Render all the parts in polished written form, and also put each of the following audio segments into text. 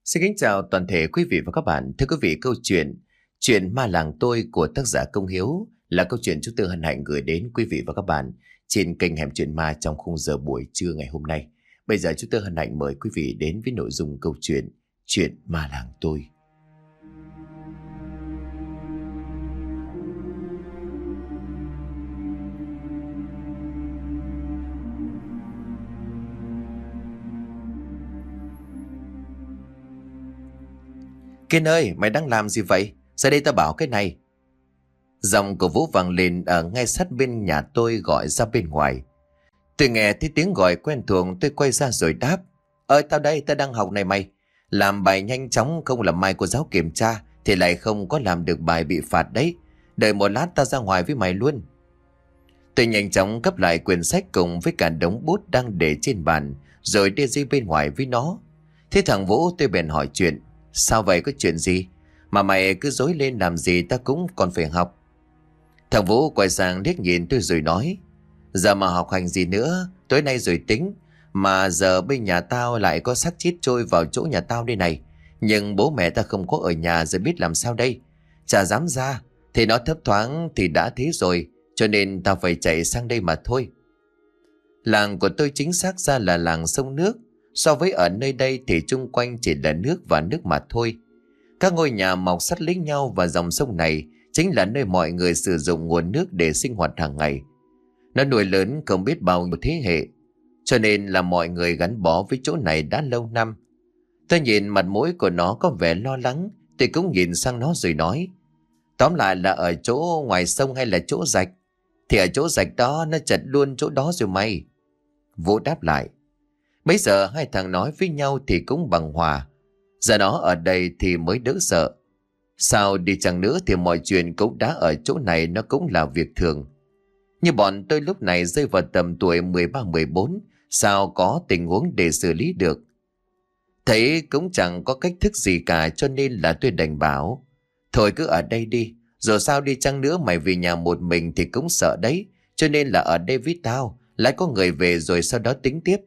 Xin kính chào toàn thể quý vị và các bạn. Thưa quý vị, câu chuyện Chuyện ma làng tôi của tác giả Công Hiếu là câu chuyện chúng tôi hân hạnh gửi đến quý vị và các bạn trên kênh Hẻm Chuyện Ma trong khung giờ buổi trưa ngày hôm nay. Bây giờ chúng tôi hân hạnh mời quý vị đến với nội dung câu chuyện Chuyện ma làng tôi. Kiên ơi, mày đang làm gì vậy? Ra đây tao bảo cái này. Giọng của Vũ vang lên ở ngay sát bên nhà tôi gọi ra bên ngoài. Tôi nghe thấy tiếng gọi quen thuộc, tôi quay ra rồi đáp. Tao đây, tao đang học này mày. Làm bài nhanh chóng, không là mai cô giáo kiểm tra thì lại không có làm được bài bị phạt đấy. Đợi một lát tao ra ngoài với mày luôn. Tôi nhanh chóng cấp lại quyển sách cùng với cả đống bút đang để trên bàn, rồi đi ra bên ngoài với nó. Thế thằng Vũ tôi bèn hỏi chuyện. Sao vậy, có chuyện gì? Mà mày cứ dối lên làm gì, ta cũng còn phải học. Thằng Vũ quay sang liếc nhìn tôi rồi nói. Giờ mà học hành gì nữa, tối nay rồi tính. Mà giờ bên nhà tao lại có xác chết trôi vào chỗ nhà tao đây này. Nhưng bố mẹ ta không có ở nhà, rồi biết làm sao đây. Chả dám ra, thì nó thấp thoáng thì đã thế rồi, cho nên tao phải chạy sang đây mà thôi. Làng của tôi chính xác ra là làng sông nước. So với ở nơi đây thì chung quanh chỉ là nước và nước mà thôi. Các ngôi nhà mọc sát lấy nhau và dòng sông này chính là nơi mọi người sử dụng nguồn nước để sinh hoạt hàng ngày. Nó nuôi lớn không biết bao nhiêu thế hệ, cho nên là mọi người gắn bó với chỗ này đã lâu năm. Tôi nhìn mặt mũi của nó có vẻ lo lắng, tôi cũng nhìn sang nó rồi nói. Tóm lại là ở chỗ ngoài sông hay là chỗ rạch? Thì ở chỗ rạch đó, nó chật luôn chỗ đó rồi mày. Vũ đáp lại. Bây giờ hai thằng nói với nhau thì cũng bằng hòa. Giờ nó ở đây thì mới đỡ sợ. Sao đi chăng nữa thì mọi chuyện cũng đã ở chỗ này, nó cũng là việc thường. Như bọn tôi lúc này rơi vào tầm tuổi 13-14, sao có tình huống để xử lý được. Thấy cũng chẳng có cách thức gì cả, cho nên là tôi đành bảo. Thôi cứ ở đây đi, rồi sao đi chăng nữa mày về nhà một mình thì cũng sợ đấy. Cho nên là ở đây với tao, lại có người về rồi sau đó tính tiếp.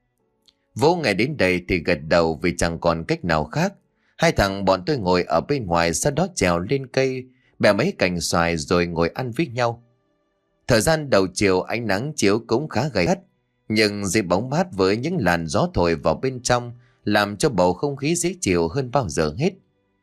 Vũ nghe đến đây thì gật đầu vì chẳng còn cách nào khác. Hai thằng bọn tôi ngồi ở bên ngoài, sau đó trèo lên cây, bẻ mấy cành xoài rồi ngồi ăn với nhau. Thời gian đầu chiều ánh nắng chiếu cũng khá gay gắt, nhưng dưới bóng mát với những làn gió thổi vào bên trong làm cho bầu không khí dễ chịu hơn bao giờ hết.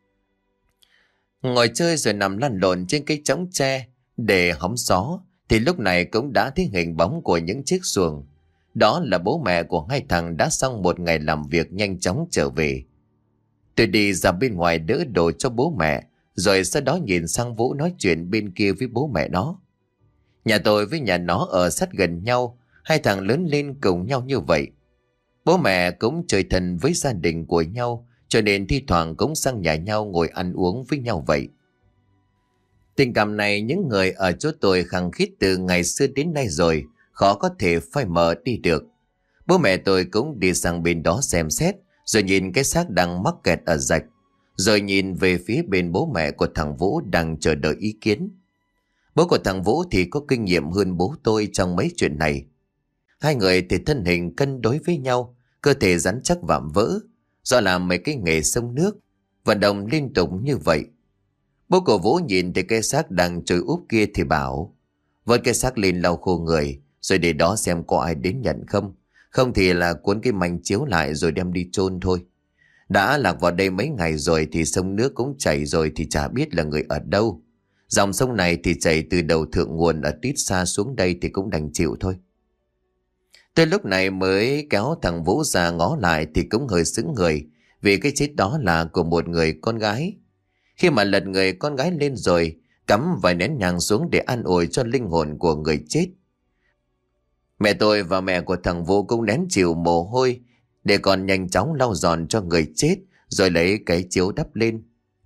Ngồi chơi rồi nằm lăn lộn trên cây chõng tre để hóng gió thì lúc này cũng đã thấy hình bóng của những chiếc xuồng. Đó là bố mẹ của hai thằng đã xong một ngày làm việc nhanh chóng trở về. Tôi đi ra bên ngoài đỡ đồ cho bố mẹ, rồi sau đó nhìn sang Vũ nói chuyện bên kia với bố mẹ nó. Nhà tôi với nhà nó ở sát gần nhau, hai thằng lớn lên cùng nhau như vậy. Bố mẹ cũng chơi thân với gia đình của nhau, cho nên thi thoảng cũng sang nhà nhau ngồi ăn uống với nhau vậy. Tình cảm này những người ở chỗ tôi khăng khít từ ngày xưa đến nay rồi, khó có thể phai mờ đi được. Bố mẹ tôi cũng đi sang bên đó xem xét, rồi nhìn cái xác đang mắc kẹt ở rạch, rồi nhìn về phía bên bố mẹ của thằng Vũ đang chờ đợi ý kiến. Bố của thằng Vũ thì có kinh nghiệm hơn bố tôi trong mấy chuyện này. Hai người thì thân hình cân đối với nhau, cơ thể rắn chắc vạm vỡ, do làm mấy cái nghề sông nước, vận động liên tục như vậy. Bố của Vũ nhìn thấy cái xác đang trôi úp kia thì bảo, vớt cái xác lên lau khô người, rồi để đó xem có ai đến nhận không. Không thì là cuốn cái manh chiếu lại rồi đem đi chôn thôi. Đã lạc vào đây mấy ngày rồi thì sông nước cũng chảy rồi thì chả biết là người ở đâu. Dòng sông này thì chảy từ đầu thượng nguồn ở tít xa xuống đây thì cũng đành chịu thôi. Tôi lúc này mới kéo thằng Vũ ra ngó lại thì cũng hơi sững người, vì cái chết đó là của một người con gái. Khi mà lật người con gái lên rồi, cắm vài nén nhang xuống để an ủi cho linh hồn của người chết. Mẹ tôi và mẹ của thằng Vũ cũng nén chịu mồ hôi để còn nhanh chóng lau dọn cho người chết, rồi lấy cái chiếu đắp lên.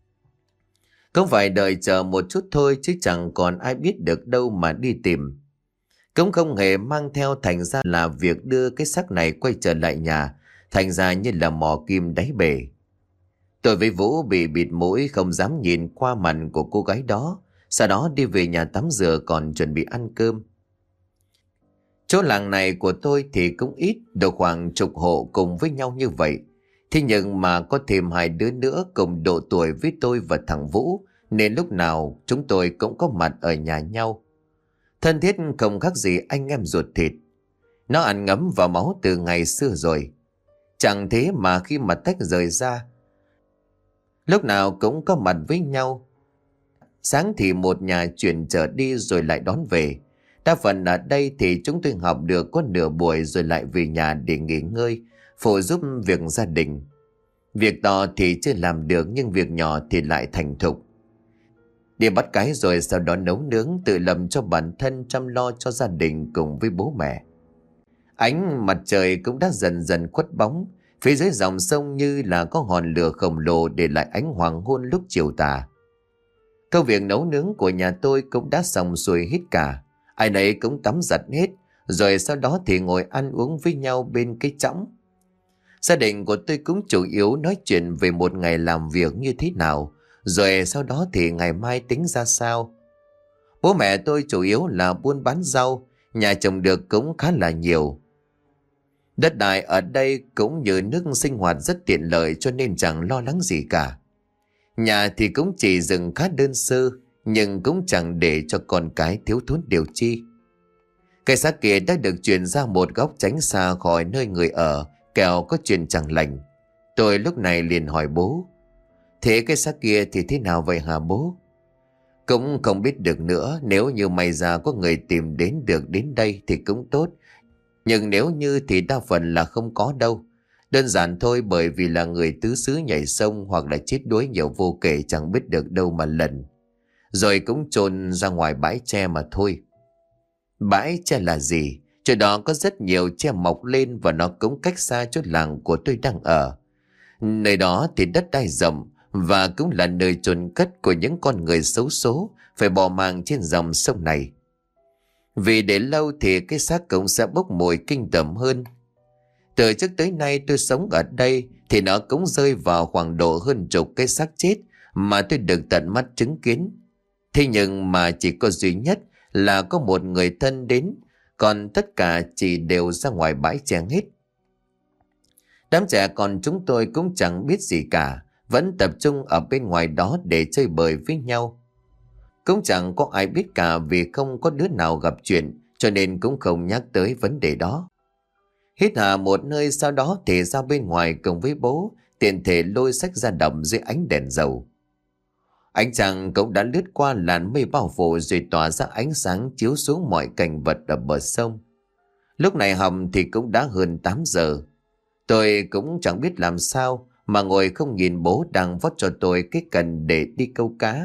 Cũng phải đợi chờ một chút thôi, chứ chẳng còn ai biết được đâu mà đi tìm. Cũng không hề mang theo, thành ra là việc đưa cái xác này quay trở lại nhà thành ra như là mò kim đáy bể. Tôi với Vũ bị bịt mũi, không dám nhìn qua mặt của cô gái đó. Sau đó đi về nhà tắm rửa còn chuẩn bị ăn cơm. Chỗ làng này của tôi thì cũng ít, được khoảng chục hộ cùng với nhau như vậy. Thế nhưng mà có thêm hai đứa nữa cùng độ tuổi với tôi và thằng Vũ, nên lúc nào chúng tôi cũng có mặt ở nhà nhau. Thân thiết không khác gì anh em ruột thịt. Nó ăn ngấm vào máu từ ngày xưa rồi. Chẳng thế mà khi mà tách rời ra, lúc nào cũng có mặt với nhau. Sáng thì một nhà chuyển trở đi rồi lại đón về. Đa phần ở đây thì chúng tôi học được có nửa buổi rồi lại về nhà để nghỉ ngơi, phụ giúp việc gia đình. Việc to thì chưa làm được nhưng việc nhỏ thì lại thành thục. Đi bắt cái rồi sau đó nấu nướng tự làm cho bản thân, chăm lo cho gia đình cùng với bố mẹ. Ánh mặt trời cũng đã dần dần khuất bóng. Phía dưới dòng sông như là có ngọn lửa khổng lồ để lại ánh hoàng hôn lúc chiều tà. Công việc nấu nướng của nhà tôi cũng đã xong xuôi hết cả. Ai nấy cũng tắm giặt hết, rồi sau đó thì ngồi ăn uống với nhau bên cái chõng. Gia đình của tôi cũng chủ yếu nói chuyện về một ngày làm việc như thế nào, rồi sau đó thì ngày mai tính ra sao. Bố mẹ tôi chủ yếu là buôn bán rau, nhà trồng được cũng khá là nhiều. Đất đai ở đây cũng như nước sinh hoạt rất tiện lợi cho nên chẳng lo lắng gì cả. Nhà thì cũng chỉ dựng khá đơn sơ, nhưng cũng chẳng để cho con cái thiếu thốn điều chi. Cây xác kia đã được chuyển ra một góc tránh xa khỏi nơi người ở, kẻo có chuyện chẳng lành. Tôi lúc này liền hỏi bố: thế cái xác kia thì thế nào vậy hả bố? Cũng không biết được nữa, nếu như may ra có người tìm đến được đến đây thì cũng tốt. Nhưng nếu như thì đa phần là không có đâu. Đơn giản thôi, bởi vì là người tứ xứ nhảy sông hoặc là chết đuối nhiều vô kể chẳng biết được đâu mà lần. Rồi cũng chôn ra ngoài bãi tre mà thôi. Bãi tre là gì? Chỗ đó có rất nhiều tre mọc lên và nó cũng cách xa chỗ làng của tôi đang ở. Nơi đó thì đất đai rộng và cũng là nơi chôn cất của những con người xấu số phải bỏ mạng trên dòng sông này. Vì để lâu thì cái xác cũng sẽ bốc mùi kinh tởm hơn. Từ trước tới nay tôi sống ở đây thì nó cũng rơi vào khoảng độ hơn chục cái xác chết mà tôi được tận mắt chứng kiến. Thế nhưng mà chỉ có duy nhất là có một người thân đến, còn tất cả chỉ đều ra ngoài bãi tre hết. Đám trẻ con chúng tôi cũng chẳng biết gì cả, vẫn tập trung ở bên ngoài đó để chơi bời với nhau. Cũng chẳng có ai biết cả vì không có đứa nào gặp chuyện, cho nên cũng không nhắc tới vấn đề đó. Hít hà một nơi sau đó thì ra bên ngoài cùng với bố, tiện thể lôi xách ra đầm dưới ánh đèn dầu. Ánh trăng cũng đã lướt qua làn mây bao phủ rồi tỏa ra ánh sáng chiếu xuống mọi cảnh vật ở bờ sông. Lúc này hầm thì cũng đã hơn 8 giờ. Tôi cũng chẳng biết làm sao mà ngồi không nhìn bố đang vót cho tôi cái cần để đi câu cá.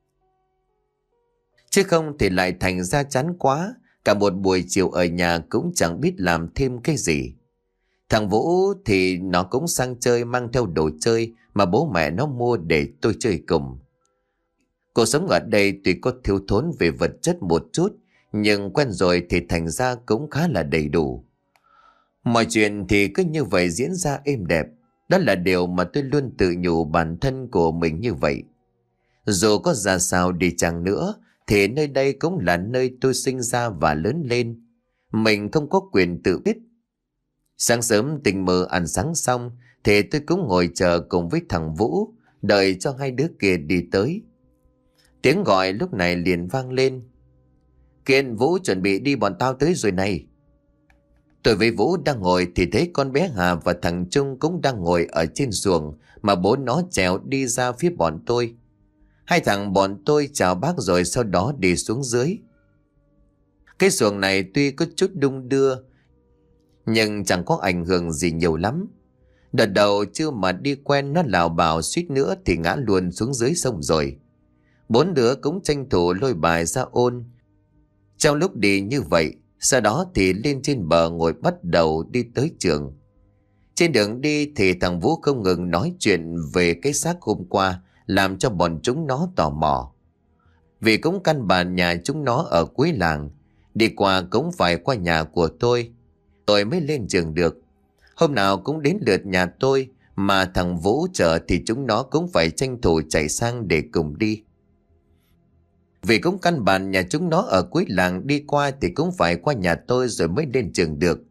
Chứ không thì lại thành ra chán quá, cả một buổi chiều ở nhà cũng chẳng biết làm thêm cái gì. Thằng Vũ thì nó cũng sang chơi mang theo đồ chơi mà bố mẹ nó mua để tôi chơi cùng. Cuộc sống ở đây tuy có thiếu thốn về vật chất một chút, nhưng quen rồi thì thành ra cũng khá là đầy đủ. Mọi chuyện thì cứ như vậy diễn ra êm đẹp. Đó là điều mà tôi luôn tự nhủ bản thân của mình như vậy. Dù có ra sao đi chăng nữa thì nơi đây cũng là nơi tôi sinh ra và lớn lên. Mình không có quyền tự biết. Sáng sớm tình mơ ăn sáng xong thì tôi cũng ngồi chờ cùng với thằng Vũ, đợi cho hai đứa kia đi tới. Tiếng gọi lúc này liền vang lên: Kiên, Vũ, chuẩn bị đi, bọn tao tới rồi này. Tôi với Vũ đang ngồi thì thấy con bé Hà và thằng Trung cũng đang ngồi ở trên xuồng mà bố nó trèo đi ra phía bọn tôi. Hai thằng bọn tôi chào bác rồi sau đó đi xuống dưới. Cái xuồng này tuy có chút đung đưa nhưng chẳng có ảnh hưởng gì nhiều lắm. Đợt đầu chưa mà đi quen nó lảo bảo suýt nữa thì ngã luôn xuống dưới sông rồi. Bốn đứa cũng tranh thủ lôi bài ra ôn. Trong lúc đi như vậy, sau đó thì lên trên bờ ngồi bắt đầu đi tới trường. Trên đường đi thì thằng Vũ không ngừng nói chuyện về cái xác hôm qua, làm cho bọn chúng nó tò mò. Vì cũng căn bản nhà chúng nó ở cuối làng, đi qua cũng phải qua nhà của tôi mới lên trường được. Hôm nào cũng đến lượt nhà tôi, mà thằng Vũ chở thì chúng nó cũng phải tranh thủ chạy sang để cùng đi. Vì cũng căn bản nhà chúng nó ở cuối làng, đi qua thì cũng phải qua nhà tôi rồi mới lên trường được.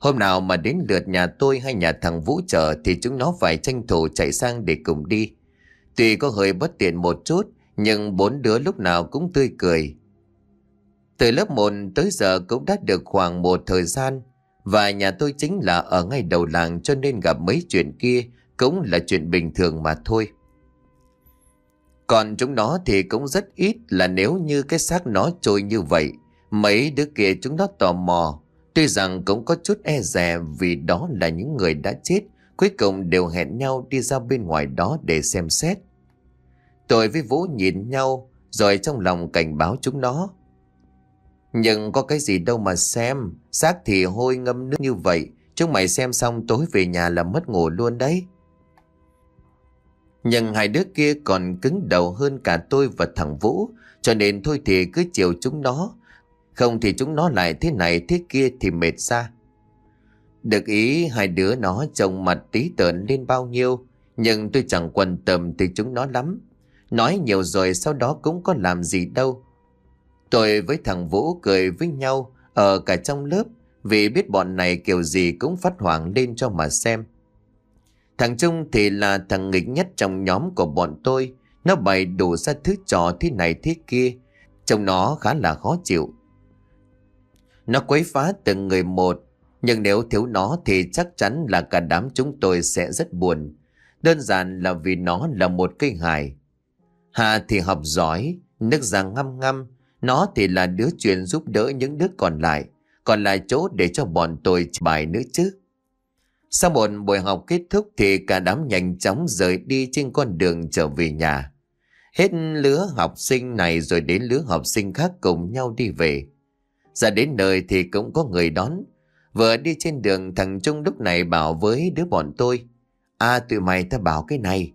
Hôm nào mà đến lượt nhà tôi hay nhà thằng Vũ chờ thì chúng nó phải tranh thủ chạy sang để cùng đi. Tuy có hơi bất tiện một chút, nhưng bốn đứa lúc nào cũng tươi cười. Từ lớp 1 tới giờ cũng đã được khoảng một thời gian, và nhà tôi chính là ở ngay đầu làng, cho nên gặp mấy chuyện kia cũng là chuyện bình thường mà thôi. Còn chúng nó thì cũng rất ít, là nếu như cái xác nó trôi như vậy, mấy đứa kia chúng nó tò mò. Tuy rằng cũng có chút e dè vì đó là những người đã chết, cuối cùng đều hẹn nhau đi ra bên ngoài đó để xem xét. Tôi với Vũ nhìn nhau rồi trong lòng cảnh báo chúng nó. Nhưng có cái gì đâu mà xem, xác thì hôi ngâm nước như vậy, chúng mày xem xong tối về nhà là mất ngủ luôn đấy. Nhưng hai đứa kia còn cứng đầu hơn cả tôi và thằng Vũ, cho nên thôi thì cứ chiều chúng nó, không thì chúng nó lại thế này thế kia thì mệt ra. Được ý hai đứa nó trông mặt tí tợn lên bao nhiêu, nhưng tôi chẳng quan tâm tới chúng nó lắm. Nói nhiều rồi sau đó cũng có làm gì đâu. Tôi với thằng Vũ cười với nhau ở cả trong lớp, vì biết bọn này kiểu gì cũng phát hoảng lên cho mà xem. Thằng Trung thì là thằng nghịch nhất trong nhóm của bọn tôi. Nó bày đủ ra thứ trò thế này thế kia, trông nó khá là khó chịu. Nó quấy phá từng người một, nhưng nếu thiếu nó thì chắc chắn là cả đám chúng tôi sẽ rất buồn. Đơn giản là vì nó là một cây hài. Hà thì học giỏi, nước da ngăm ngăm. Nó thì là đứa chuyên giúp đỡ những đứa còn lại chỗ để cho bọn tôi bài nữa chứ. Sau một buổi học kết thúc thì cả đám nhanh chóng rời đi trên con đường trở về nhà. Hết lứa học sinh này rồi đến lứa học sinh khác cùng nhau đi về. Ra đến nơi thì cũng có người đón. Vừa đi trên đường, thằng Trung lúc này bảo với đứa bọn tôi: tụi mày ta bảo cái này.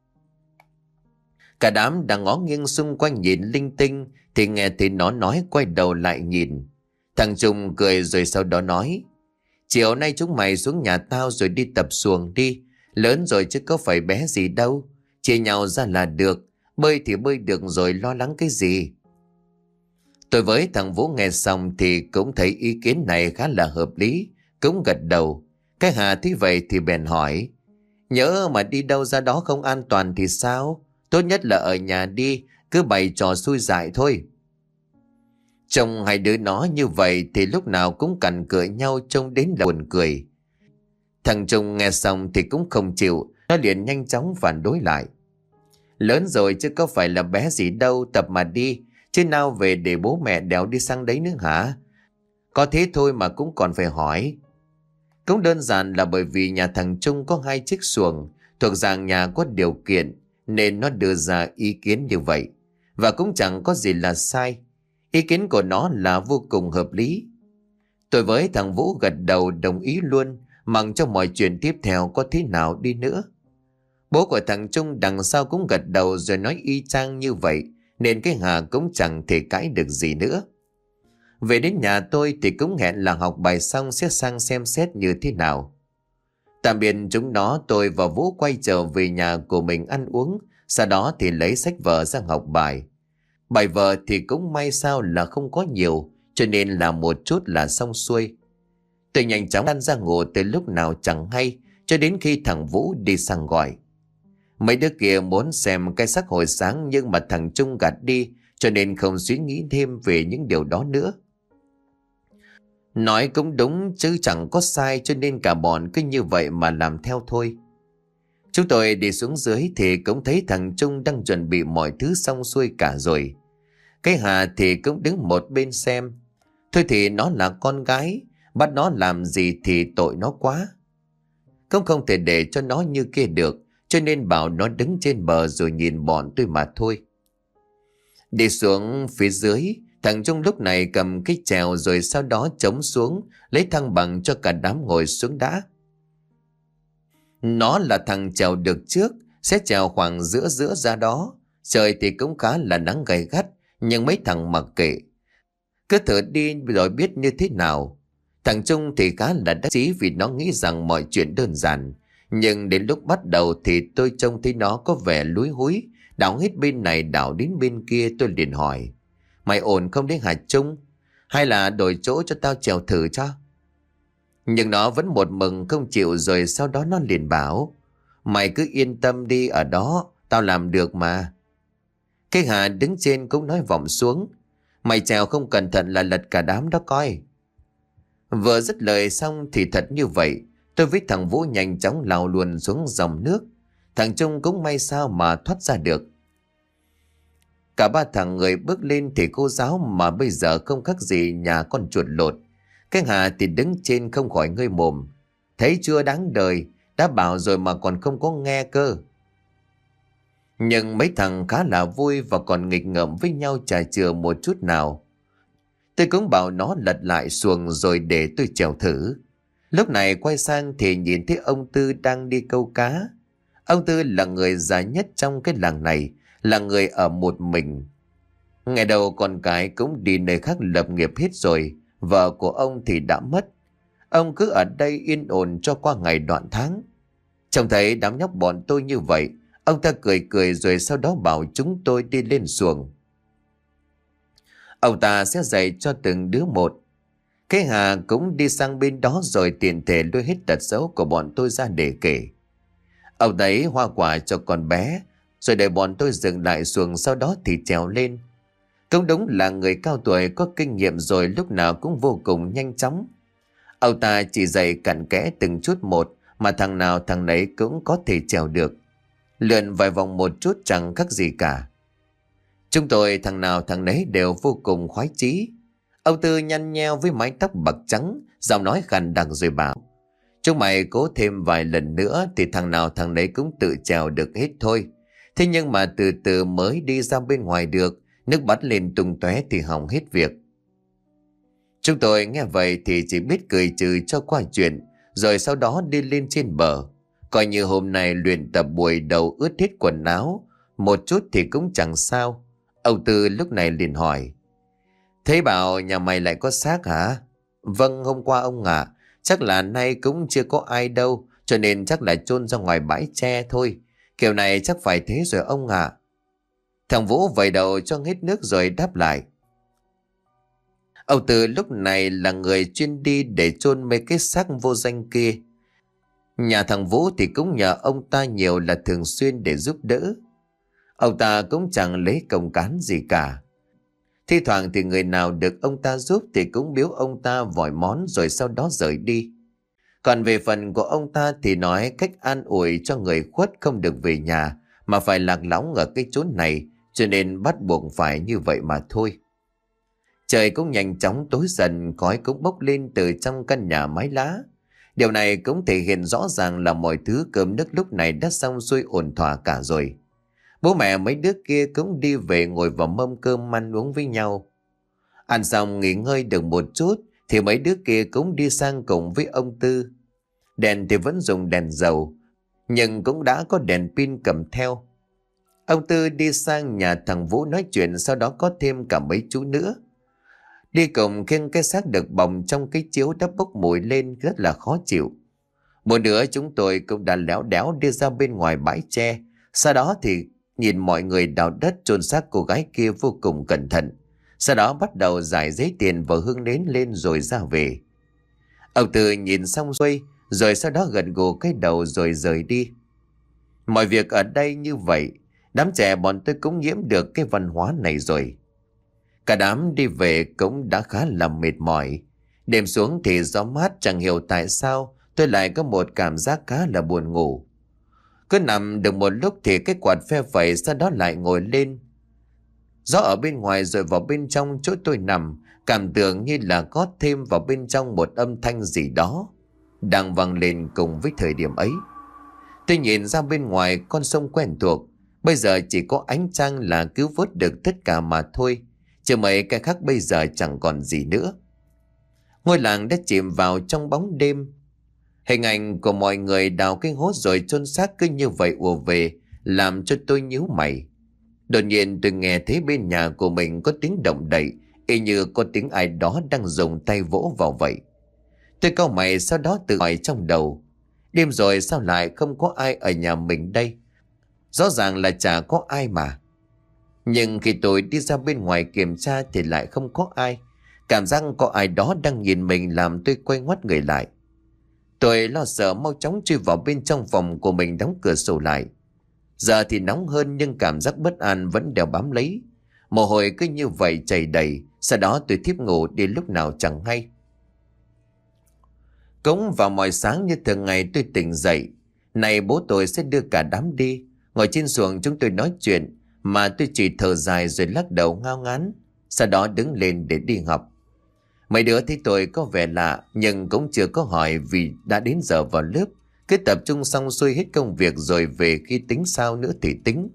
Cả đám đang ngó nghiêng xung quanh nhìn linh tinh thì nghe thấy nó nói, quay đầu lại nhìn. Thằng Trung cười rồi sau đó nói: chiều nay chúng mày xuống nhà tao rồi đi tập xuồng đi. Lớn rồi chứ có phải bé gì đâu. Chia nhau ra là được. Bơi thì bơi được rồi, lo lắng cái gì. Tôi với thằng Vũ nghe xong thì cũng thấy ý kiến này khá là hợp lý, cũng gật đầu. Cái Hà thấy vậy thì bèn hỏi: nhỡ mà đi đâu ra đó không an toàn thì sao? Tốt nhất là ở nhà đi, cứ bày trò xui dại thôi. Trông hai đứa nó như vậy thì lúc nào cũng cằn cựa nhau, trông đến là buồn cười. Thằng Trung nghe xong thì cũng không chịu, nó liền nhanh chóng phản đối lại: lớn rồi chứ có phải là bé gì đâu, tập mà đi, chứ nào về để bố mẹ đèo đi sang đấy nữa hả? Có thế thôi mà cũng còn phải hỏi. Cũng đơn giản là bởi vì nhà thằng Trung có 2 chiếc xuồng, thuộc dạng nhà có điều kiện, nên nó đưa ra ý kiến như vậy. Và cũng chẳng có gì là sai. Ý kiến của nó là vô cùng hợp lý. Tôi với thằng Vũ gật đầu đồng ý luôn, mặc cho mọi chuyện tiếp theo có thế nào đi nữa. Bố của thằng Trung đằng sau cũng gật đầu rồi nói y chang như vậy, nên cái Hà cũng chẳng thể cãi được gì nữa. Về đến nhà tôi thì cũng hẹn là học bài xong sẽ sang xem xét như thế nào. Tạm biệt chúng nó, tôi và Vũ quay trở về nhà của mình ăn uống, sau đó thì lấy sách vở ra học bài. Bài vở thì cũng may sao là không có nhiều, cho nên là một chút là xong xuôi. Tôi nhanh chóng lăn ra ngủ từ lúc nào chẳng hay, cho đến khi thằng Vũ đi sang gọi. Mấy đứa kia muốn xem cái xác hồi sáng, nhưng mà thằng Trung gạt đi, cho nên không suy nghĩ thêm về những điều đó nữa. Nói cũng đúng chứ chẳng có sai, cho nên cả bọn cứ như vậy mà làm theo thôi. Chúng tôi đi xuống dưới thì cũng thấy thằng Trung đang chuẩn bị mọi thứ xong xuôi cả rồi. Cái Hà thì cũng đứng một bên xem. Thôi thì nó là con gái, bắt nó làm gì thì tội nó quá. Cũng không thể để cho nó như kia được, cho nên bảo nó đứng trên bờ rồi nhìn bọn tôi mà thôi. Đi xuống phía dưới, thằng Trung lúc này cầm cái chèo rồi sau đó chống xuống, lấy thăng bằng cho cả đám ngồi xuống đã. Nó là thằng chèo được trước, sẽ chèo khoảng giữa giữa ra đó. Trời thì cũng khá là nắng gay gắt, nhưng mấy thằng mặc kệ. Cứ thử đi rồi biết như thế nào. Thằng Trung thì khá là đắc chí vì nó nghĩ rằng mọi chuyện đơn giản. Nhưng đến lúc bắt đầu thì tôi trông thấy nó có vẻ lúi húi, đảo hết bên này đảo đến bên kia. Tôi liền hỏi: mày ổn không đấy hả Trung? Hay là đổi chỗ cho tao chèo thử cho? Nhưng nó vẫn một mừng không chịu, rồi sau đó nó liền bảo: Mày cứ yên tâm đi, ở đó tao làm được mà. Cái Hà đứng trên cũng nói vọng xuống: Mày trèo không cẩn thận là lật cả đám đó coi. Vừa dứt lời xong thì thật như vậy, tôi với thằng Vũ nhanh chóng lao luôn xuống dòng nước. Thằng Trung cũng may sao mà thoát ra được. Cả ba thằng người bước lên thì cô giáo mà bây giờ không khác gì nhà con chuột lột. Cái Hà thì đứng trên không khỏi ngơi mồm: Thấy chưa, đáng đời, đã bảo rồi mà còn không có nghe cơ. Nhưng mấy thằng khá là vui và còn nghịch ngợm với nhau chả chừa một chút nào. Tôi cũng bảo nó lật lại xuồng rồi để tôi chèo thử. Lúc này quay sang thì nhìn thấy ông Tư đang đi câu cá. Ông Tư là người già nhất trong cái làng này, là người ở một mình. Ngày đầu con cái cũng đi nơi khác lập nghiệp hết rồi, vợ của ông thì đã mất. Ông cứ ở đây yên ổn cho qua ngày đoạn tháng. Trông thấy đám nhóc bọn tôi như vậy, ông ta cười cười rồi sau đó bảo chúng tôi đi lên xuồng. Ông ta sẽ dạy cho từng đứa một. Cái Hà cũng đi sang bên đó rồi tiện thể lôi hết tật xấu của bọn tôi ra để kể. Ông ấy hoa quả cho con bé, rồi để bọn tôi dừng lại xuồng, sau đó thì trèo lên. Cũng đúng là người cao tuổi có kinh nghiệm rồi, lúc nào cũng vô cùng nhanh chóng. Ông ta chỉ dạy cặn kẽ từng chút một mà thằng nào thằng nấy cũng có thể trèo được. Lượn vài vòng một chút chẳng khác gì cả. Chúng tôi thằng nào thằng nấy đều vô cùng khoái chí. Ông Tư nhăn nheo với mái tóc bạc trắng, giọng nói khàn đặc rồi bảo: Chúng mày cố thêm vài lần nữa thì thằng nào thằng nấy cũng tự trèo được hết thôi. Thế nhưng mà từ từ mới đi ra bên ngoài được, nước bắt lên tung tóe thì hỏng hết việc. Chúng tôi nghe vậy thì chỉ biết cười trừ cho qua chuyện, rồi sau đó đi lên trên bờ. Coi như hôm nay luyện tập buổi đầu ướt hết quần áo, một chút thì cũng chẳng sao. Ông Tư lúc này liền hỏi: Thế bảo nhà mày lại có xác hả? Vâng, hôm qua ông ạ. Chắc là nay cũng chưa có ai đâu, cho nên chắc là chôn ra ngoài bãi tre thôi. Kiểu này chắc phải thế rồi ông ạ. Thằng Vũ vẩy đầu cho hết nước rồi đáp lại: Ông Tư lúc này là người chuyên đi để chôn mấy cái xác vô danh kia. Nhà thằng Vũ thì cũng nhờ ông ta nhiều, là thường xuyên để giúp đỡ. Ông ta cũng chẳng lấy công cán gì cả. Thi thoảng thì người nào được ông ta giúp thì cũng biếu ông ta vài món rồi sau đó rời đi. Còn về phần của ông ta thì nói cách an ủi cho người khuất không được về nhà mà phải lạc lõng ở cái chốn này, cho nên bắt buộc phải như vậy mà thôi. Trời cũng nhanh chóng tối dần, khói cũng bốc lên từ trong căn nhà mái lá. Điều này cũng thể hiện rõ ràng là mọi thứ cơm nước lúc này đã xong xuôi ổn thỏa cả rồi. Bố mẹ mấy đứa kia cũng đi về ngồi vào mâm cơm ăn uống với nhau. Ăn xong nghỉ ngơi được một chút thì mấy đứa kia cũng đi sang cùng với ông Tư. Đèn thì vẫn dùng đèn dầu, nhưng cũng đã có đèn pin cầm theo. Ông Tư đi sang nhà thằng Vũ nói chuyện, sau đó có thêm cả mấy chú nữa. Đi cùng khiêng cái xác được bồng trong cái chiếu đã bốc mùi lên rất là khó chịu. Một nữa chúng tôi cũng đã léo đéo đi ra bên ngoài bãi tre. Sau đó thì nhìn mọi người đào đất chôn xác cô gái kia vô cùng cẩn thận. Sau đó bắt đầu rải giấy tiền và hương nến lên rồi ra về. Ông Tư nhìn xong xuôi rồi sau đó gật gù cái đầu rồi rời đi. Mọi việc ở đây như vậy, đám trẻ bọn tôi cũng nhiễm được cái văn hóa này rồi. Cả đám đi về cũng đã khá là mệt mỏi. Đêm xuống thì gió mát, chẳng hiểu tại sao tôi lại có một cảm giác khá là buồn ngủ. Cứ nằm được một lúc thì cái quạt phe phẩy, sau đó lại ngồi lên. Gió ở bên ngoài rồi vào bên trong chỗ tôi nằm, cảm tưởng như là có thêm vào bên trong một âm thanh gì đó đang vang lên cùng với thời điểm ấy. Tôi nhìn ra bên ngoài con sông quen thuộc, bây giờ chỉ có ánh trăng là cứu vớt được tất cả mà thôi, chứ mấy cái khác bây giờ chẳng còn gì nữa. Ngôi làng đã chìm vào trong bóng đêm. Hình ảnh của mọi người đào cái hố rồi chôn xác cứ như vậy ùa về, làm cho tôi nhíu mày. Đột nhiên tôi nghe thấy bên nhà của mình có tiếng động đậy, y như có tiếng ai đó đang dùng tay vỗ vào vậy. Tôi cau mày, sau đó tự hỏi trong đầu: đêm rồi sao lại không có ai ở nhà mình đây? Rõ ràng là chả có ai mà. Nhưng khi tôi đi ra bên ngoài kiểm tra thì lại không có ai. Cảm giác có ai đó đang nhìn mình làm tôi quay ngoắt người lại. Tôi lo sợ mau chóng chui vào bên trong phòng của mình đóng cửa sổ lại. Giờ thì nóng hơn nhưng cảm giác bất an vẫn đeo bám lấy. Mồ hôi cứ như vậy chảy đầy, sau đó tôi thiếp ngủ đến lúc nào chẳng hay. Cũng vào mọi sáng như thường ngày tôi tỉnh dậy. Này bố tôi sẽ đưa cả đám đi. Ngồi trên xuồng chúng tôi nói chuyện, mà tôi chỉ thở dài rồi lắc đầu ngao ngán. Sau đó đứng lên để đi học. Mấy đứa thấy tôi có vẻ lạ, nhưng cũng chưa có hỏi vì đã đến giờ vào lớp. Cứ tập trung xong xuôi hết công việc rồi về, khi tính sao nữa thì tính.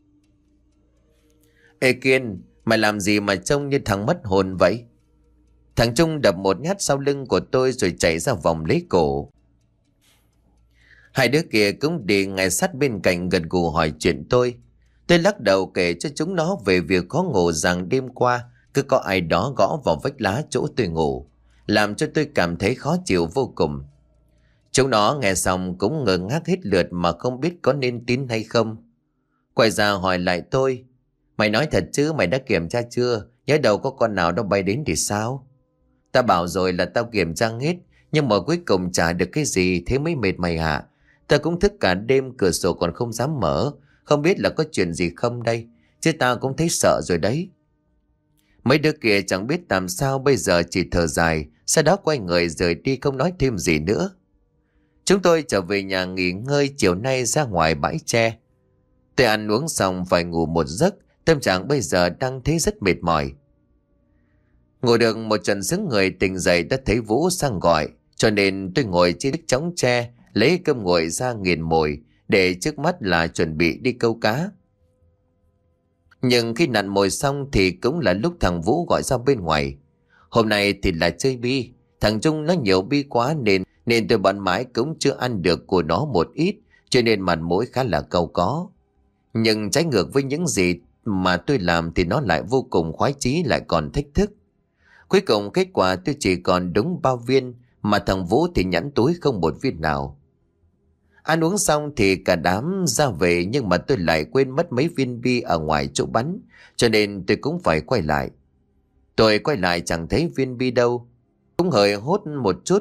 Ê Kiên, mày làm gì mà trông như thằng mất hồn vậy? Thằng Trung đập một nhát sau lưng của tôi rồi chạy ra vòng lấy cổ. Hai đứa kia cũng đi ngay sát bên cạnh gật gù hỏi chuyện tôi. Tôi lắc đầu kể cho chúng nó về việc khó ngủ rằng đêm qua cứ có ai đó gõ vào vách lá chỗ tôi ngủ, làm cho tôi cảm thấy khó chịu vô cùng. Chúng nó nghe xong cũng ngơ ngác hết lượt mà không biết có nên tin hay không. Quay ra hỏi lại tôi, mày nói thật chứ, mày đã kiểm tra chưa? Nhớ đâu có con nào đó bay đến thì sao? Ta bảo rồi là tao kiểm tra hết, nhưng mà cuối cùng chả được cái gì, thế mới mệt mày hả? Ta cũng thức cả đêm, cửa sổ còn không dám mở, không biết là có chuyện gì không đây, chứ tao cũng thấy sợ rồi đấy. Mấy đứa kia chẳng biết làm sao bây giờ, chỉ thở dài, sau đó quay người rời đi không nói thêm gì nữa. Chúng tôi trở về nhà nghỉ ngơi, chiều nay ra ngoài bãi tre. Tôi ăn uống xong phải ngủ một giấc, tâm trạng bây giờ đang thấy rất mệt mỏi. Ngủ được một trận sướng người, tỉnh dậy đã thấy Vũ sang gọi, cho nên tôi ngồi trên chiếc chõng tre, lấy cơm nguội ra nghiền mồi, để trước mắt là chuẩn bị đi câu cá. Nhưng khi nặn mồi xong thì cũng là lúc thằng Vũ gọi ra bên ngoài. Hôm nay thì là chơi bi, thằng Trung nó nhiều bi quá nên tôi bận mãi cũng chưa ăn được của nó một ít, cho nên mặt mũi khá là cau có. Nhưng trái ngược với những gì mà tôi làm thì nó lại vô cùng khoái chí, lại còn thách thức. Cuối cùng kết quả tôi chỉ còn đúng 3 viên, mà thằng Vũ thì nhẵn túi không một viên nào. Ăn uống xong thì cả đám ra về, nhưng mà tôi lại quên mất mấy viên bi ở ngoài chỗ bắn, cho nên tôi cũng phải quay lại. Tôi quay lại chẳng thấy viên bi đâu. Cũng hơi hốt một chút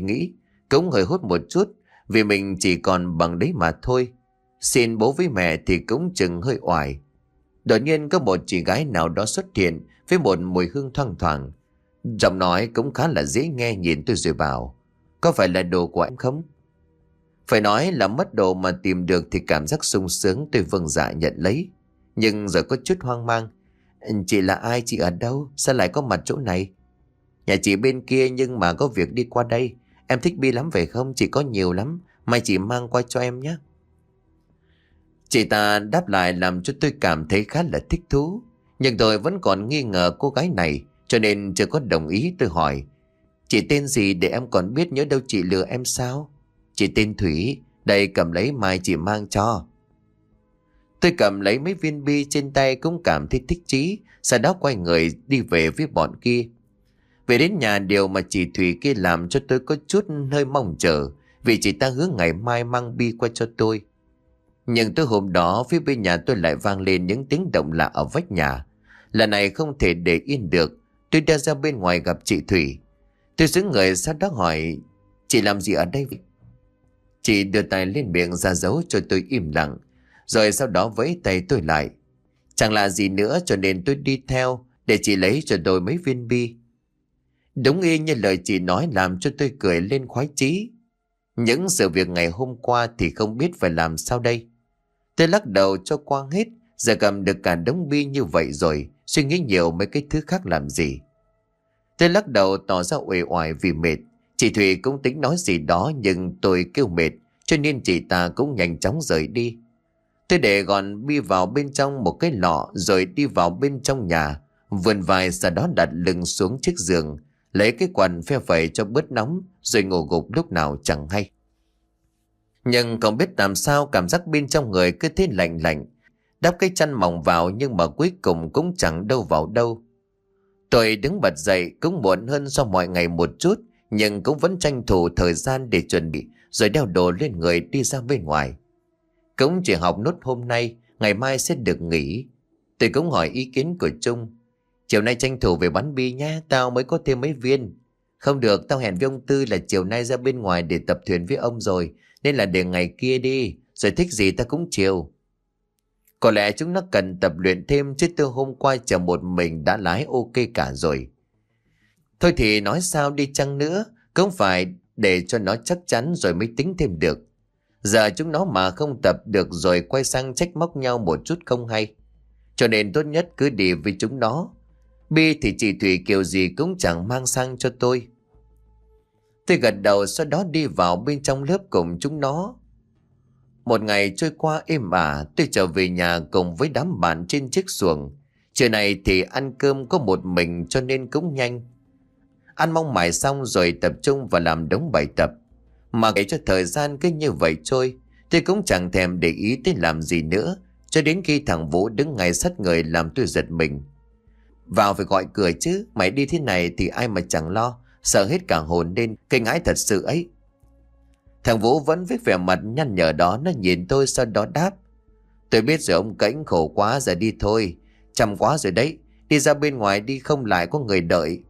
vì mình chỉ còn bằng đấy mà thôi. Xin bố với mẹ thì cũng chừng hơi oải. Đột nhiên có một chị gái nào đó xuất hiện với một mùi hương thoang thoảng. Giọng nói cũng khá là dễ nghe, nhìn tôi rồi bảo, có phải là đồ của em không? Phải nói là mất đồ mà tìm được thì cảm giác sung sướng, tôi vâng dạ nhận lấy. Nhưng rồi có chút hoang mang. Chị là ai, chị ở đâu, sao lại có mặt chỗ này? Nhà chị bên kia nhưng mà có việc đi qua đây. Em thích bi lắm phải không? Chị có nhiều lắm, mai chị mang qua cho em nhé. Chị ta đáp lại làm cho tôi cảm thấy khá là thích thú. Nhưng tôi vẫn còn nghi ngờ cô gái này, cho nên chưa có đồng ý. Tôi hỏi, chị tên gì để em còn biết, nhớ đâu chị lừa em sao? Chị tên Thủy, đây cầm lấy mai chị mang cho. Tôi cầm lấy mấy viên bi trên tay cũng cảm thấy thích chí, sau đó quay người đi về với bọn kia. Về đến nhà, điều mà chị Thủy kia làm cho tôi có chút hơi mong chờ, vì chị ta hứa ngày mai mang bi qua cho tôi. Nhưng tối hôm đó phía bên nhà tôi lại vang lên những tiếng động lạ ở vách nhà. Lần này không thể để yên được, tôi đã ra bên ngoài gặp chị Thủy. Tôi xứng người, sau đó hỏi, chị làm gì ở đây vậy? Chị đưa tay lên miệng ra dấu cho tôi im lặng, rồi sau đó vẫy tay tôi lại. Chẳng là gì nữa, cho nên tôi đi theo để chị lấy cho tôi mấy viên bi. Đúng y như lời chị nói, làm cho tôi cười lên khoái chí. Những sự việc ngày hôm qua thì không biết phải làm sao đây. Tôi lắc đầu cho qua hết, giờ cầm được cả đống bi như vậy rồi, suy nghĩ nhiều mấy cái thứ khác làm gì. Tôi lắc đầu tỏ ra uể oải vì mệt. Chị Thủy cũng tính nói gì đó, nhưng tôi kêu mệt, cho nên chị ta cũng nhanh chóng rời đi. Tôi để gọn bi vào bên trong một cái lọ, rồi đi vào bên trong nhà, vươn vai, sau đó đặt lưng xuống chiếc giường, lấy cái quần phe phẩy cho bớt nóng, rồi ngủ gục lúc nào chẳng hay. Nhưng không biết làm sao cảm giác bên trong người cứ thế lạnh lạnh. Đắp cái chăn mỏng vào nhưng mà cuối cùng cũng chẳng đâu vào đâu. Tôi đứng bật dậy cũng muộn hơn so mọi ngày một chút, nhưng cũng vẫn tranh thủ thời gian để chuẩn bị, rồi đeo đồ lên người đi ra bên ngoài. Cũng chỉ học nốt hôm nay, ngày mai sẽ được nghỉ. Tôi cũng hỏi ý kiến của Trung. Chiều nay tranh thủ về bắn bi nhé, tao mới có thêm mấy viên. Không được, tao hẹn với ông Tư là chiều nay ra bên ngoài để tập thuyền với ông rồi, nên là để ngày kia đi, rồi thích gì ta cũng chiều. Có lẽ chúng nó cần tập luyện thêm chứ từ hôm qua chờ một mình đã lái ok cả rồi. Thôi thì nói sao đi chăng nữa, cũng phải để cho nó chắc chắn rồi mới tính thêm được. Giờ chúng nó mà không tập được rồi quay sang trách móc nhau một chút không hay. Cho nên tốt nhất cứ đi với chúng nó. Bi thì chị Thủy kiểu gì cũng chẳng mang sang cho tôi. Tôi gật đầu sau đó đi vào bên trong lớp cùng chúng nó. Một ngày trôi qua êm ả, tôi trở về nhà cùng với đám bạn trên chiếc xuồng. Trưa này thì ăn cơm có một mình cho nên cũng nhanh. Ăn mong mải xong rồi tập trung vào làm đống bài tập. Mà kể cho thời gian cứ như vậy trôi, tôi cũng chẳng thèm để ý tới làm gì nữa, cho đến khi thằng Vũ đứng ngay sát người làm tôi giật mình. Vào phải gọi cửa chứ, mày đi thế này thì ai mà chẳng lo, sợ hết cả hồn lên, kinh hãi thật sự ấy. Thằng Vũ vẫn với vẻ mặt nhăn nhở đó, nó nhìn tôi sau đó đáp. Tôi biết rồi ông Cảnh, khổ quá giờ đi thôi, chăm quá rồi đấy, đi ra bên ngoài đi không lại có người đợi.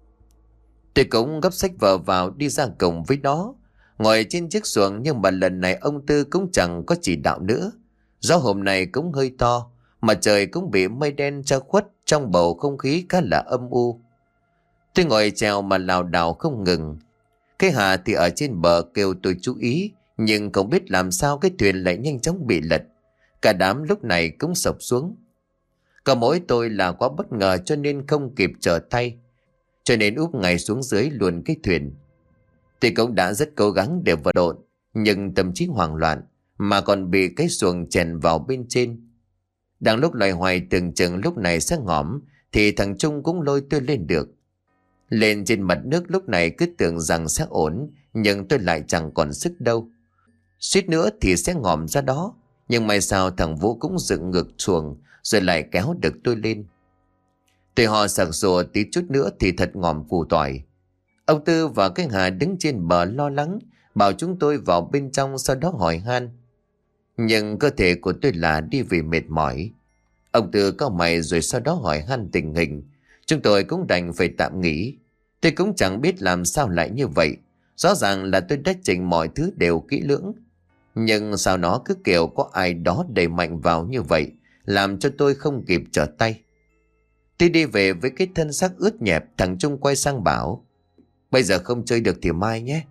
Tôi cũng gấp sách vở vào đi ra cùng với nó. Ngồi trên chiếc xuồng nhưng mà lần này ông Tư cũng chẳng có chỉ đạo nữa. Gió hôm nay cũng hơi to, mà trời cũng bị mây đen che khuất, trong bầu không khí khá là âm u. Tôi ngồi chèo mà lảo đảo không ngừng. Cái Hà thì ở trên bờ kêu tôi chú ý, nhưng không biết làm sao cái thuyền lại nhanh chóng bị lật. Cả đám lúc này cũng sập xuống. Có mỗi tôi là quá bất ngờ cho nên không kịp trở tay, cho nên úp ngay xuống dưới luôn cái thuyền. Tôi cũng đã rất cố gắng để vật lộn, nhưng tâm trí hoảng loạn, mà còn bị cái xuồng chèn vào bên trên. Đang lúc loay hoay tưởng chừng lúc này sẽ ngõm, thì thằng Trung cũng lôi tôi lên được. Lên trên mặt nước lúc này cứ tưởng rằng sẽ ổn, nhưng tôi lại chẳng còn sức đâu. Suýt nữa thì sẽ ngòm ra đó, nhưng may sao thằng Vũ cũng dựng ngược xuồng rồi lại kéo được tôi lên. Tôi ho sặc sụa tí chút nữa thì thật ngòm củ tỏi. Ông Tư và cái Hà đứng trên bờ lo lắng, bảo chúng tôi vào bên trong sau đó hỏi han. Nhưng cơ thể của tôi là đi vì mệt mỏi. Ông Tư cau mày rồi sau đó hỏi han tình hình. Chúng tôi cũng đành phải tạm nghỉ. Tôi cũng chẳng biết làm sao lại như vậy. Rõ ràng là tôi đã chỉnh mọi thứ đều kỹ lưỡng. Nhưng sao nó cứ kiểu có ai đó đẩy mạnh vào như vậy, làm cho tôi không kịp trở tay. Tôi đi về với cái thân xác ướt nhẹp. Thằng Trung quay sang bảo, bây giờ không chơi được thì mai nhé.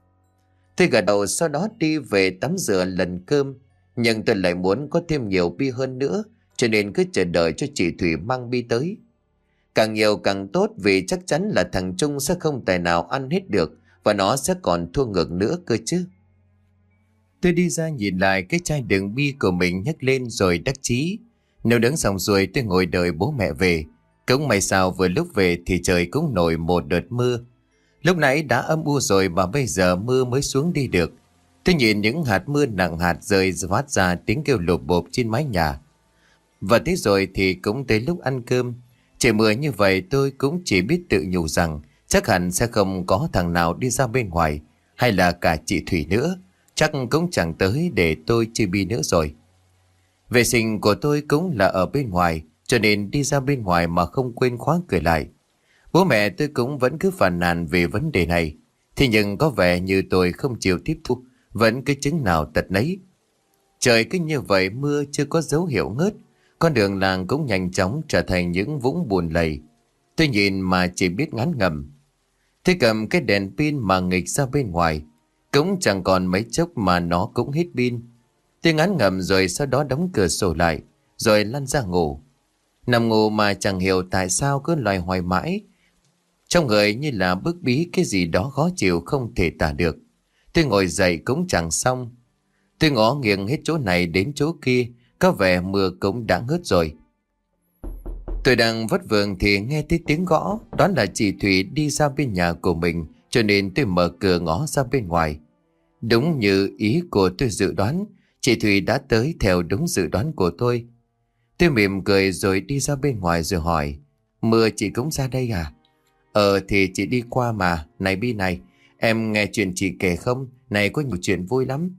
Tôi gật đầu sau đó đi về tắm rửa lần cơm. Nhưng tôi lại muốn có thêm nhiều bia hơn nữa, cho nên cứ chờ đợi cho chị Thủy mang bia tới. Càng nhiều càng tốt, vì chắc chắn là thằng Trung sẽ không tài nào ăn hết được, và nó sẽ còn thua ngược nữa cơ chứ. Tôi đi ra nhìn lại cái chai đựng bia của mình, nhấc lên rồi đắc chí. Nếu đứng xong rồi tôi ngồi đợi bố mẹ về. Cũng may sao vừa lúc về thì trời cũng nổi một đợt mưa. Lúc nãy đã âm u rồi mà bây giờ mưa mới xuống đi được. Tôi nhìn những hạt mưa nặng hạt rơi phát ra tiếng kêu lộp bộp trên mái nhà. Và thế rồi thì cũng tới lúc ăn cơm. Trời mưa như vậy tôi cũng chỉ biết tự nhủ rằng chắc hẳn sẽ không có thằng nào đi ra bên ngoài, hay là cả chị Thủy nữa. Chắc cũng chẳng tới để tôi chơi bi nữa rồi. Vệ sinh của tôi cũng là ở bên ngoài, cho nên đi ra bên ngoài mà không quên khóa cửa lại. Bố mẹ tôi cũng vẫn cứ phàn nàn về vấn đề này. Thế nhưng có vẻ như tôi không chịu tiếp thu, vẫn cứ chứng nào tật nấy. Trời cứ như vậy, mưa chưa có dấu hiệu ngớt. Con đường làng cũng nhanh chóng trở thành những vũng bùn lầy. Tôi nhìn mà chỉ biết ngán ngẩm. Tôi cầm cái đèn pin mà nghịch ra bên ngoài. Cũng chẳng còn mấy chốc mà nó cũng hết pin. Tôi ngán ngẩm rồi sau đó đóng cửa sổ lại, rồi lăn ra ngủ. Nằm ngủ mà chẳng hiểu tại sao cứ loay hoay mãi. Trong người như là bức bí cái gì đó khó chịu không thể tả được. Tôi ngồi dậy cũng chẳng xong. Tôi ngó nghiêng hết chỗ này đến chỗ kia, có vẻ mưa cũng đã ngớt rồi. Tôi đang vất vưởng thì nghe thấy tiếng gõ, đoán là chị Thủy đi ra bên nhà của mình, cho nên tôi mở cửa ngó ra bên ngoài. Đúng như ý của tôi dự đoán, chị Thủy đã tới theo đúng dự đoán của tôi. Tôi mỉm cười rồi đi ra bên ngoài rồi hỏi, mưa chị cũng ra đây à? Thì chị đi qua mà. Này Bi này, em nghe chuyện chị kể không? Này có nhiều chuyện vui lắm.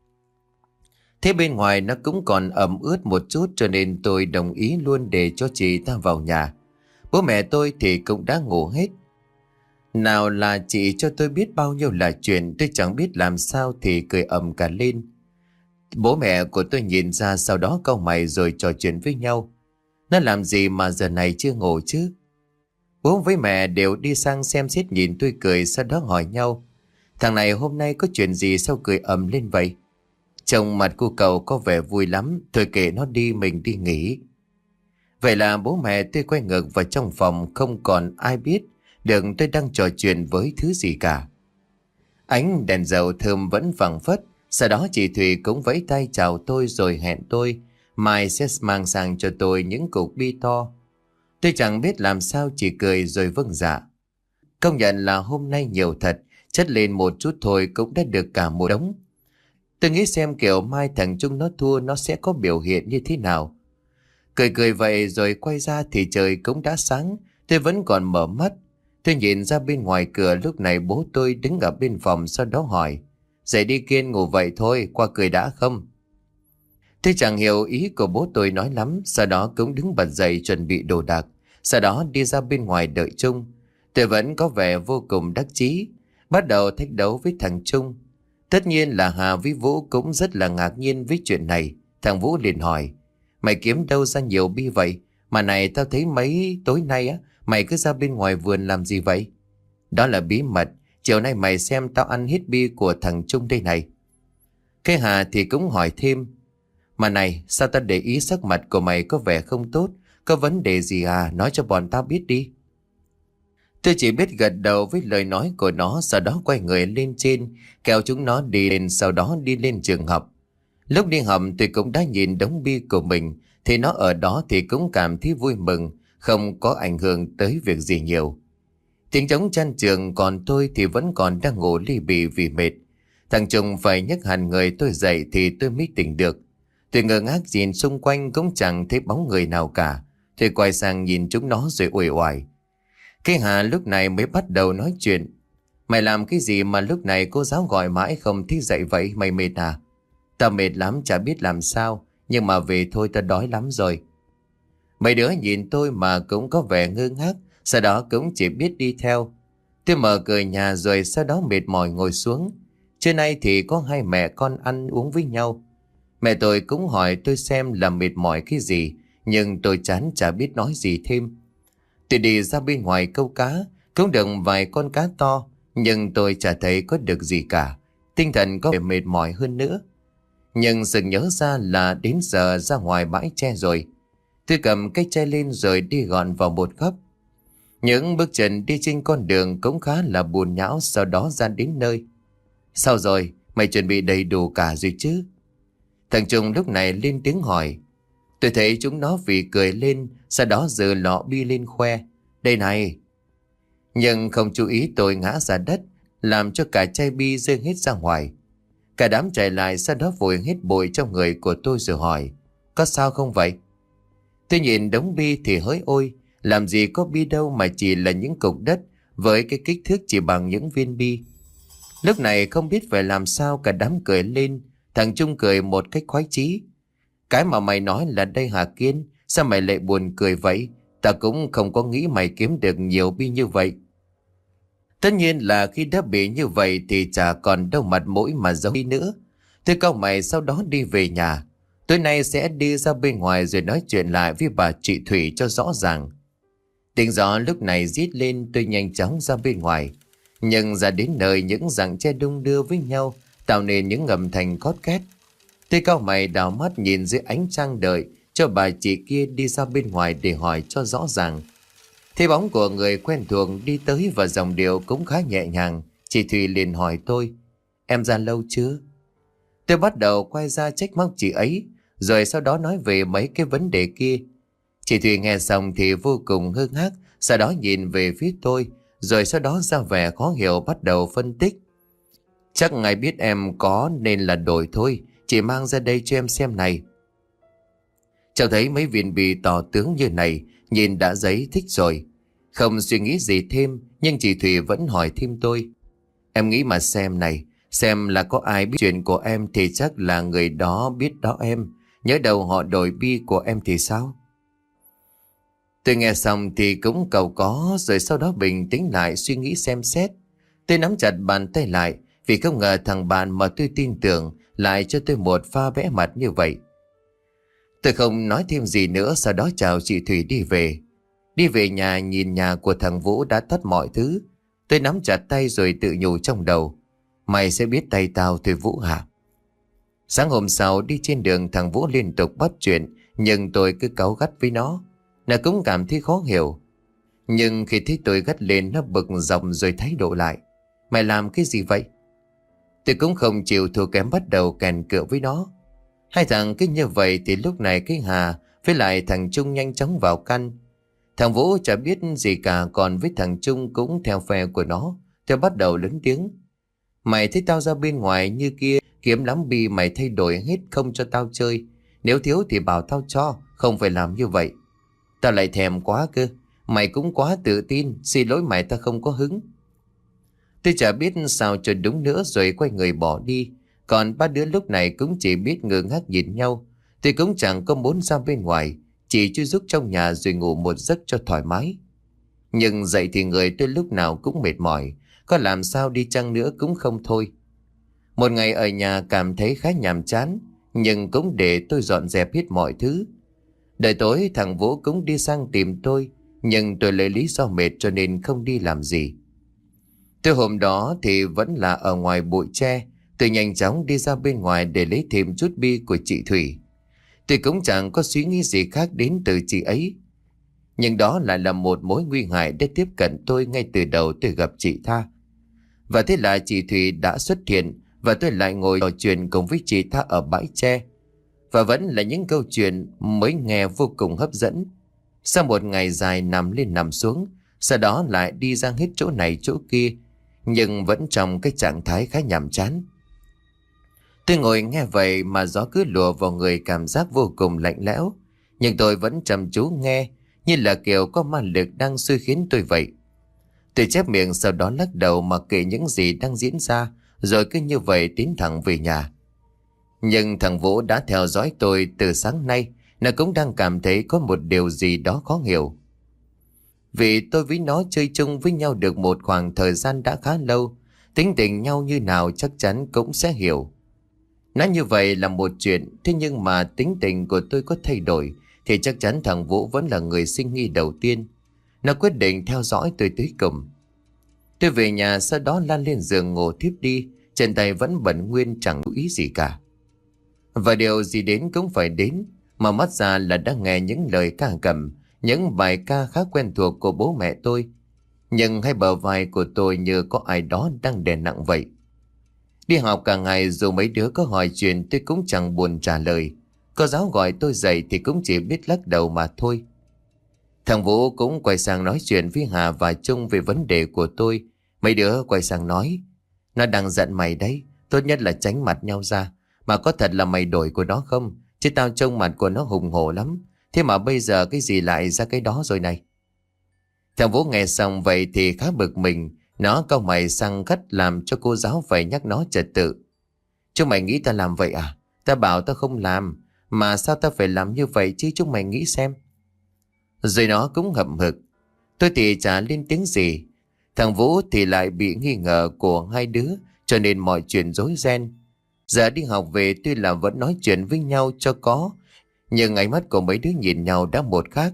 Thế bên ngoài nó cũng còn ẩm ướt một chút, cho nên tôi đồng ý luôn để cho chị ta vào nhà. Bố mẹ tôi thì cũng đã ngủ hết. Nào là chị cho tôi biết bao nhiêu là chuyện, tôi chẳng biết làm sao thì cười ầm cả lên. Bố mẹ của tôi nhìn ra sau đó cau mày rồi trò chuyện với nhau. Nó làm gì mà giờ này chưa ngủ chứ? Bố với mẹ đều đi sang xem xét nhìn tôi cười, sau đó hỏi nhau. Thằng này hôm nay có chuyện gì sao cười ầm lên vậy? Trông mặt cô cậu có vẻ vui lắm, thôi kệ nó đi, mình đi nghỉ. Vậy là bố mẹ tôi quay ngược vào trong phòng, không còn ai biết được tôi đang trò chuyện với thứ gì cả. Ánh đèn dầu thơm vẫn vàng phất. Sau đó chị Thủy cũng vẫy tay chào tôi rồi hẹn tôi mai sẽ mang sang cho tôi những cục bi to. Tôi chẳng biết làm sao, chỉ cười rồi vâng dạ. Công nhận là hôm nay nhiều thật, chất lên một chút thôi cũng đã được cả một đống. Tôi nghĩ xem kiểu mai thằng Trung nó thua nó sẽ có biểu hiện như thế nào. Cười cười vậy rồi quay ra thì trời cũng đã sáng, tôi vẫn còn mở mắt. Tôi nhìn ra bên ngoài cửa, lúc này bố tôi đứng ở bên phòng, sau đó hỏi. Dậy đi Kiên, ngủ vậy thôi, qua cười đã không? Tôi chẳng hiểu ý của bố tôi nói lắm, sau đó cũng đứng bật dậy chuẩn bị đồ đạc, sau đó đi ra bên ngoài đợi Trung. Tôi vẫn có vẻ vô cùng đắc chí, bắt đầu thách đấu với thằng Trung. Tất nhiên là Hà với Vũ cũng rất là ngạc nhiên với chuyện này. Thằng Vũ liền hỏi. Mày kiếm đâu ra nhiều bi vậy? Mà này, tao thấy mấy tối nay á, mày cứ ra bên ngoài vườn làm gì vậy? Đó là bí mật, chiều nay mày xem tao ăn hết bi của thằng Trung đây này. Cái Hà thì cũng hỏi thêm. Mà này, sao tao để ý sắc mặt của mày có vẻ không tốt? Có vấn đề gì à? Nói cho bọn tao biết đi. Tôi chỉ biết gật đầu với lời nói của nó, sau đó quay người lên trên, kéo chúng nó đi lên, sau đó đi lên trường học. Lúc đi học tôi cũng đã nhìn đống bi của mình, thì nó ở đó thì cũng cảm thấy vui mừng, không có ảnh hưởng tới việc gì nhiều. Tiếng trống chan trường, còn tôi thì vẫn còn đang ngủ li bì vì mệt. Thằng Trung phải nhấc hẳn người tôi dậy thì tôi mới tỉnh được. Tôi ngơ ngác nhìn xung quanh cũng chẳng thấy bóng người nào cả. Tôi quay sang nhìn chúng nó rồi uể oải. Cái Hà lúc này mới bắt đầu nói chuyện. Mày làm cái gì mà lúc này cô giáo gọi mãi không thích dậy vậy, mày mệt à? Tao mệt lắm, chả biết làm sao, nhưng mà về thôi, tao đói lắm rồi. Mấy đứa nhìn tôi mà cũng có vẻ ngơ ngác, sau đó cũng chỉ biết đi theo. Tôi mở cửa nhà rồi sau đó mệt mỏi ngồi xuống. Trưa nay thì có hai mẹ con ăn uống với nhau. Mẹ tôi cũng hỏi tôi xem là mệt mỏi cái gì, nhưng tôi chán chả biết nói gì thêm. Tôi đi ra bên ngoài câu cá, cũng được vài con cá to, nhưng tôi chả thấy có được gì cả. Tinh thần có vẻ mệt mỏi hơn nữa. Nhưng sực nhớ ra là đến giờ ra ngoài bãi tre rồi. Tôi cầm cái chai lên rồi đi gọn vào một góc. Những bước chân đi trên con đường cũng khá là buồn nhão, sau đó ra đến nơi. Sao rồi? Mày chuẩn bị đầy đủ cả rồi chứ? Thằng Trung lúc này lên tiếng hỏi. Tôi thấy chúng nó vì cười lên, sau đó giơ lọ bi lên khoe. Đây này! Nhưng không chú ý tôi ngã ra đất, làm cho cả chai bi rơi hết ra ngoài. Cả đám chạy lại, sau đó vội hết bụi trong người của tôi rồi hỏi. Có sao không vậy? Tôi nhìn đống bi thì hỡi ôi, làm gì có bi đâu mà chỉ là những cục đất với cái kích thước chỉ bằng những viên bi. Lúc này không biết phải làm sao, cả đám cười lên. Thằng Trung cười một cách khoái chí. Cái mà mày nói là đây hả Kiên? Sao mày lại buồn cười vậy? Ta cũng không có nghĩ mày kiếm được nhiều bi như vậy. Tất nhiên là khi đã bị như vậy thì chả còn đâu mặt mũi mà giấu đi nữa. Tôi cau mày sau đó đi về nhà. Tối nay sẽ đi ra bên ngoài rồi nói chuyện lại với bà chị Thủy cho rõ ràng. Tiếng gió lúc này rít lên, tôi nhanh chóng ra bên ngoài. Nhưng ra đến nơi những rặng tre đung đưa với nhau tạo nên những âm thanh cót két. Tôi cau mày đảo mắt nhìn dưới ánh trăng đợi cho bà chị kia đi ra bên ngoài để hỏi cho rõ ràng. Thấy bóng của người quen thuộc đi tới và giọng điệu cũng khá nhẹ nhàng. Chị Thùy liền hỏi tôi. Em ra lâu chưa? Tôi bắt đầu quay ra trách móc chị ấy, rồi sau đó nói về mấy cái vấn đề kia. Chị Thùy nghe xong thì vô cùng ngơ ngác, sau đó nhìn về phía tôi, rồi sau đó ra vẻ khó hiểu bắt đầu phân tích. Chắc ngài biết em có nên là đổi thôi, chị mang ra đây cho em xem này. Cháu thấy mấy viên bi to tướng như này, nhìn đã giấy thích rồi. Không suy nghĩ gì thêm, nhưng chị Thùy vẫn hỏi thêm tôi. Em nghĩ mà xem này, xem là có ai biết chuyện của em thì chắc là người đó biết đó em. Nhớ đầu họ đổi bi của em thì sao? Tôi nghe xong thì cũng cầu có, rồi sau đó bình tĩnh lại suy nghĩ xem xét. Tôi nắm chặt bàn tay lại vì không ngờ thằng bạn mà tôi tin tưởng lại cho tôi một pha vẽ mặt như vậy. Tôi không nói thêm gì nữa, sau đó chào chị Thủy đi về. Đi về nhà nhìn nhà của thằng Vũ đã tắt mọi thứ. Tôi nắm chặt tay rồi tự nhủ trong đầu. Mày sẽ biết tay tao thôi Vũ hả? Sáng hôm sau đi trên đường thằng Vũ liên tục bắt chuyện, nhưng tôi cứ cáu gắt với nó. Nó cũng cảm thấy khó hiểu. Nhưng khi thấy tôi gắt lên nó bực dọc rồi thái độ lại. Mày làm cái gì vậy? Tôi cũng không chịu thua kém, bắt đầu kèn cựa với nó. Hai thằng cứ như vậy thì lúc này cái Hà với lại thằng Trung nhanh chóng vào căn. Thằng Vũ chả biết gì cả, còn với thằng Trung cũng theo phe của nó. Tôi bắt đầu lớn tiếng. Mày thấy tao ra bên ngoài như kia kiếm lắm bi mày thay đổi hết không cho tao chơi. Nếu thiếu thì bảo tao cho, không phải làm như vậy. Tao lại thèm quá cơ. Mày cũng quá tự tin, xin lỗi mày tao không có hứng. Tôi chả biết sao cho đúng nữa rồi quay người bỏ đi. Còn ba đứa lúc này cũng chỉ biết ngơ ngác nhìn nhau. Tôi cũng chẳng có muốn ra bên ngoài, chỉ chui rúc trong nhà rồi ngủ một giấc cho thoải mái. Nhưng dậy thì người tôi lúc nào cũng mệt mỏi, có làm sao đi chăng nữa cũng không thôi. Một ngày ở nhà cảm thấy khá nhàm chán, nhưng cũng để tôi dọn dẹp hết mọi thứ. Đợi tối thằng Vũ cũng đi sang tìm tôi, nhưng tôi lấy lý do mệt cho nên không đi làm gì. Tôi hôm đó thì vẫn là ở ngoài bụi tre. Tôi nhanh chóng đi ra bên ngoài để lấy thêm chút bia của chị Thủy. Tôi cũng chẳng có suy nghĩ gì khác đến từ chị ấy. Nhưng đó lại là một mối nguy hại để tiếp cận tôi ngay từ đầu tôi gặp chị Tha. Và thế là chị Thủy đã xuất hiện và tôi lại ngồi trò chuyện cùng với chị Tha ở bãi tre. Và vẫn là những câu chuyện mới nghe vô cùng hấp dẫn. Sau một ngày dài nằm lên nằm xuống, sau đó lại đi ra hết chỗ này chỗ kia, nhưng vẫn trong cái trạng thái khá nhàm chán. Tôi ngồi nghe vậy mà gió cứ lùa vào người, cảm giác vô cùng lạnh lẽo. Nhưng tôi vẫn chăm chú nghe, như là kiểu có ma lực đang xui khiến tôi vậy. Tôi chép miệng sau đó lắc đầu mặc kệ những gì đang diễn ra, rồi cứ như vậy tiến thẳng về nhà. Nhưng thằng Vũ đã theo dõi tôi từ sáng nay, nó cũng đang cảm thấy có một điều gì đó khó hiểu. Vì tôi với nó chơi chung với nhau được một khoảng thời gian đã khá lâu, tính tình nhau như nào chắc chắn cũng sẽ hiểu. Nói như vậy là một chuyện, thế nhưng mà tính tình của tôi có thay đổi thì chắc chắn thằng Vũ vẫn là người sinh nghi đầu tiên. Nó quyết định theo dõi tôi tới cùng. Tôi về nhà sau đó lăn lên giường ngủ thiếp đi, chân tay vẫn bận nguyên chẳng chú ý gì cả. Và điều gì đến cũng phải đến, mà mắt ra là đã nghe những lời ca cầm, những bài ca khá quen thuộc của bố mẹ tôi. Nhưng hai bờ vai của tôi như có ai đó đang đè nặng vậy. Đi học cả ngày dù mấy đứa có hỏi chuyện tôi cũng chẳng buồn trả lời. Cô giáo gọi tôi dậy thì cũng chỉ biết lắc đầu mà thôi. Thằng Vũ cũng quay sang nói chuyện với Hà và Trung về vấn đề của tôi. Mấy đứa quay sang nói, nó đang giận mày đấy, tốt nhất là tránh mặt nhau ra. Mà có thật là mày đổi của nó không? Chứ tao trông mặt của nó hùng hổ lắm. Thế mà bây giờ cái gì lại ra cái đó rồi này? Thằng Vũ nghe xong vậy thì khá bực mình. Nó cau mày sang gắt làm cho cô giáo phải nhắc nó trật tự. Chúng mày nghĩ tao làm vậy à? Tao bảo tao không làm. Mà sao tao phải làm như vậy chứ, chúng mày nghĩ xem. Rồi nó cũng hậm hực. Tôi thì chả lên tiếng gì. Thằng Vũ thì lại bị nghi ngờ của hai đứa, cho nên mọi chuyện rối ren. Giờ đi học về tuy là vẫn nói chuyện với nhau cho có, nhưng ánh mắt của mấy đứa nhìn nhau đã một khác.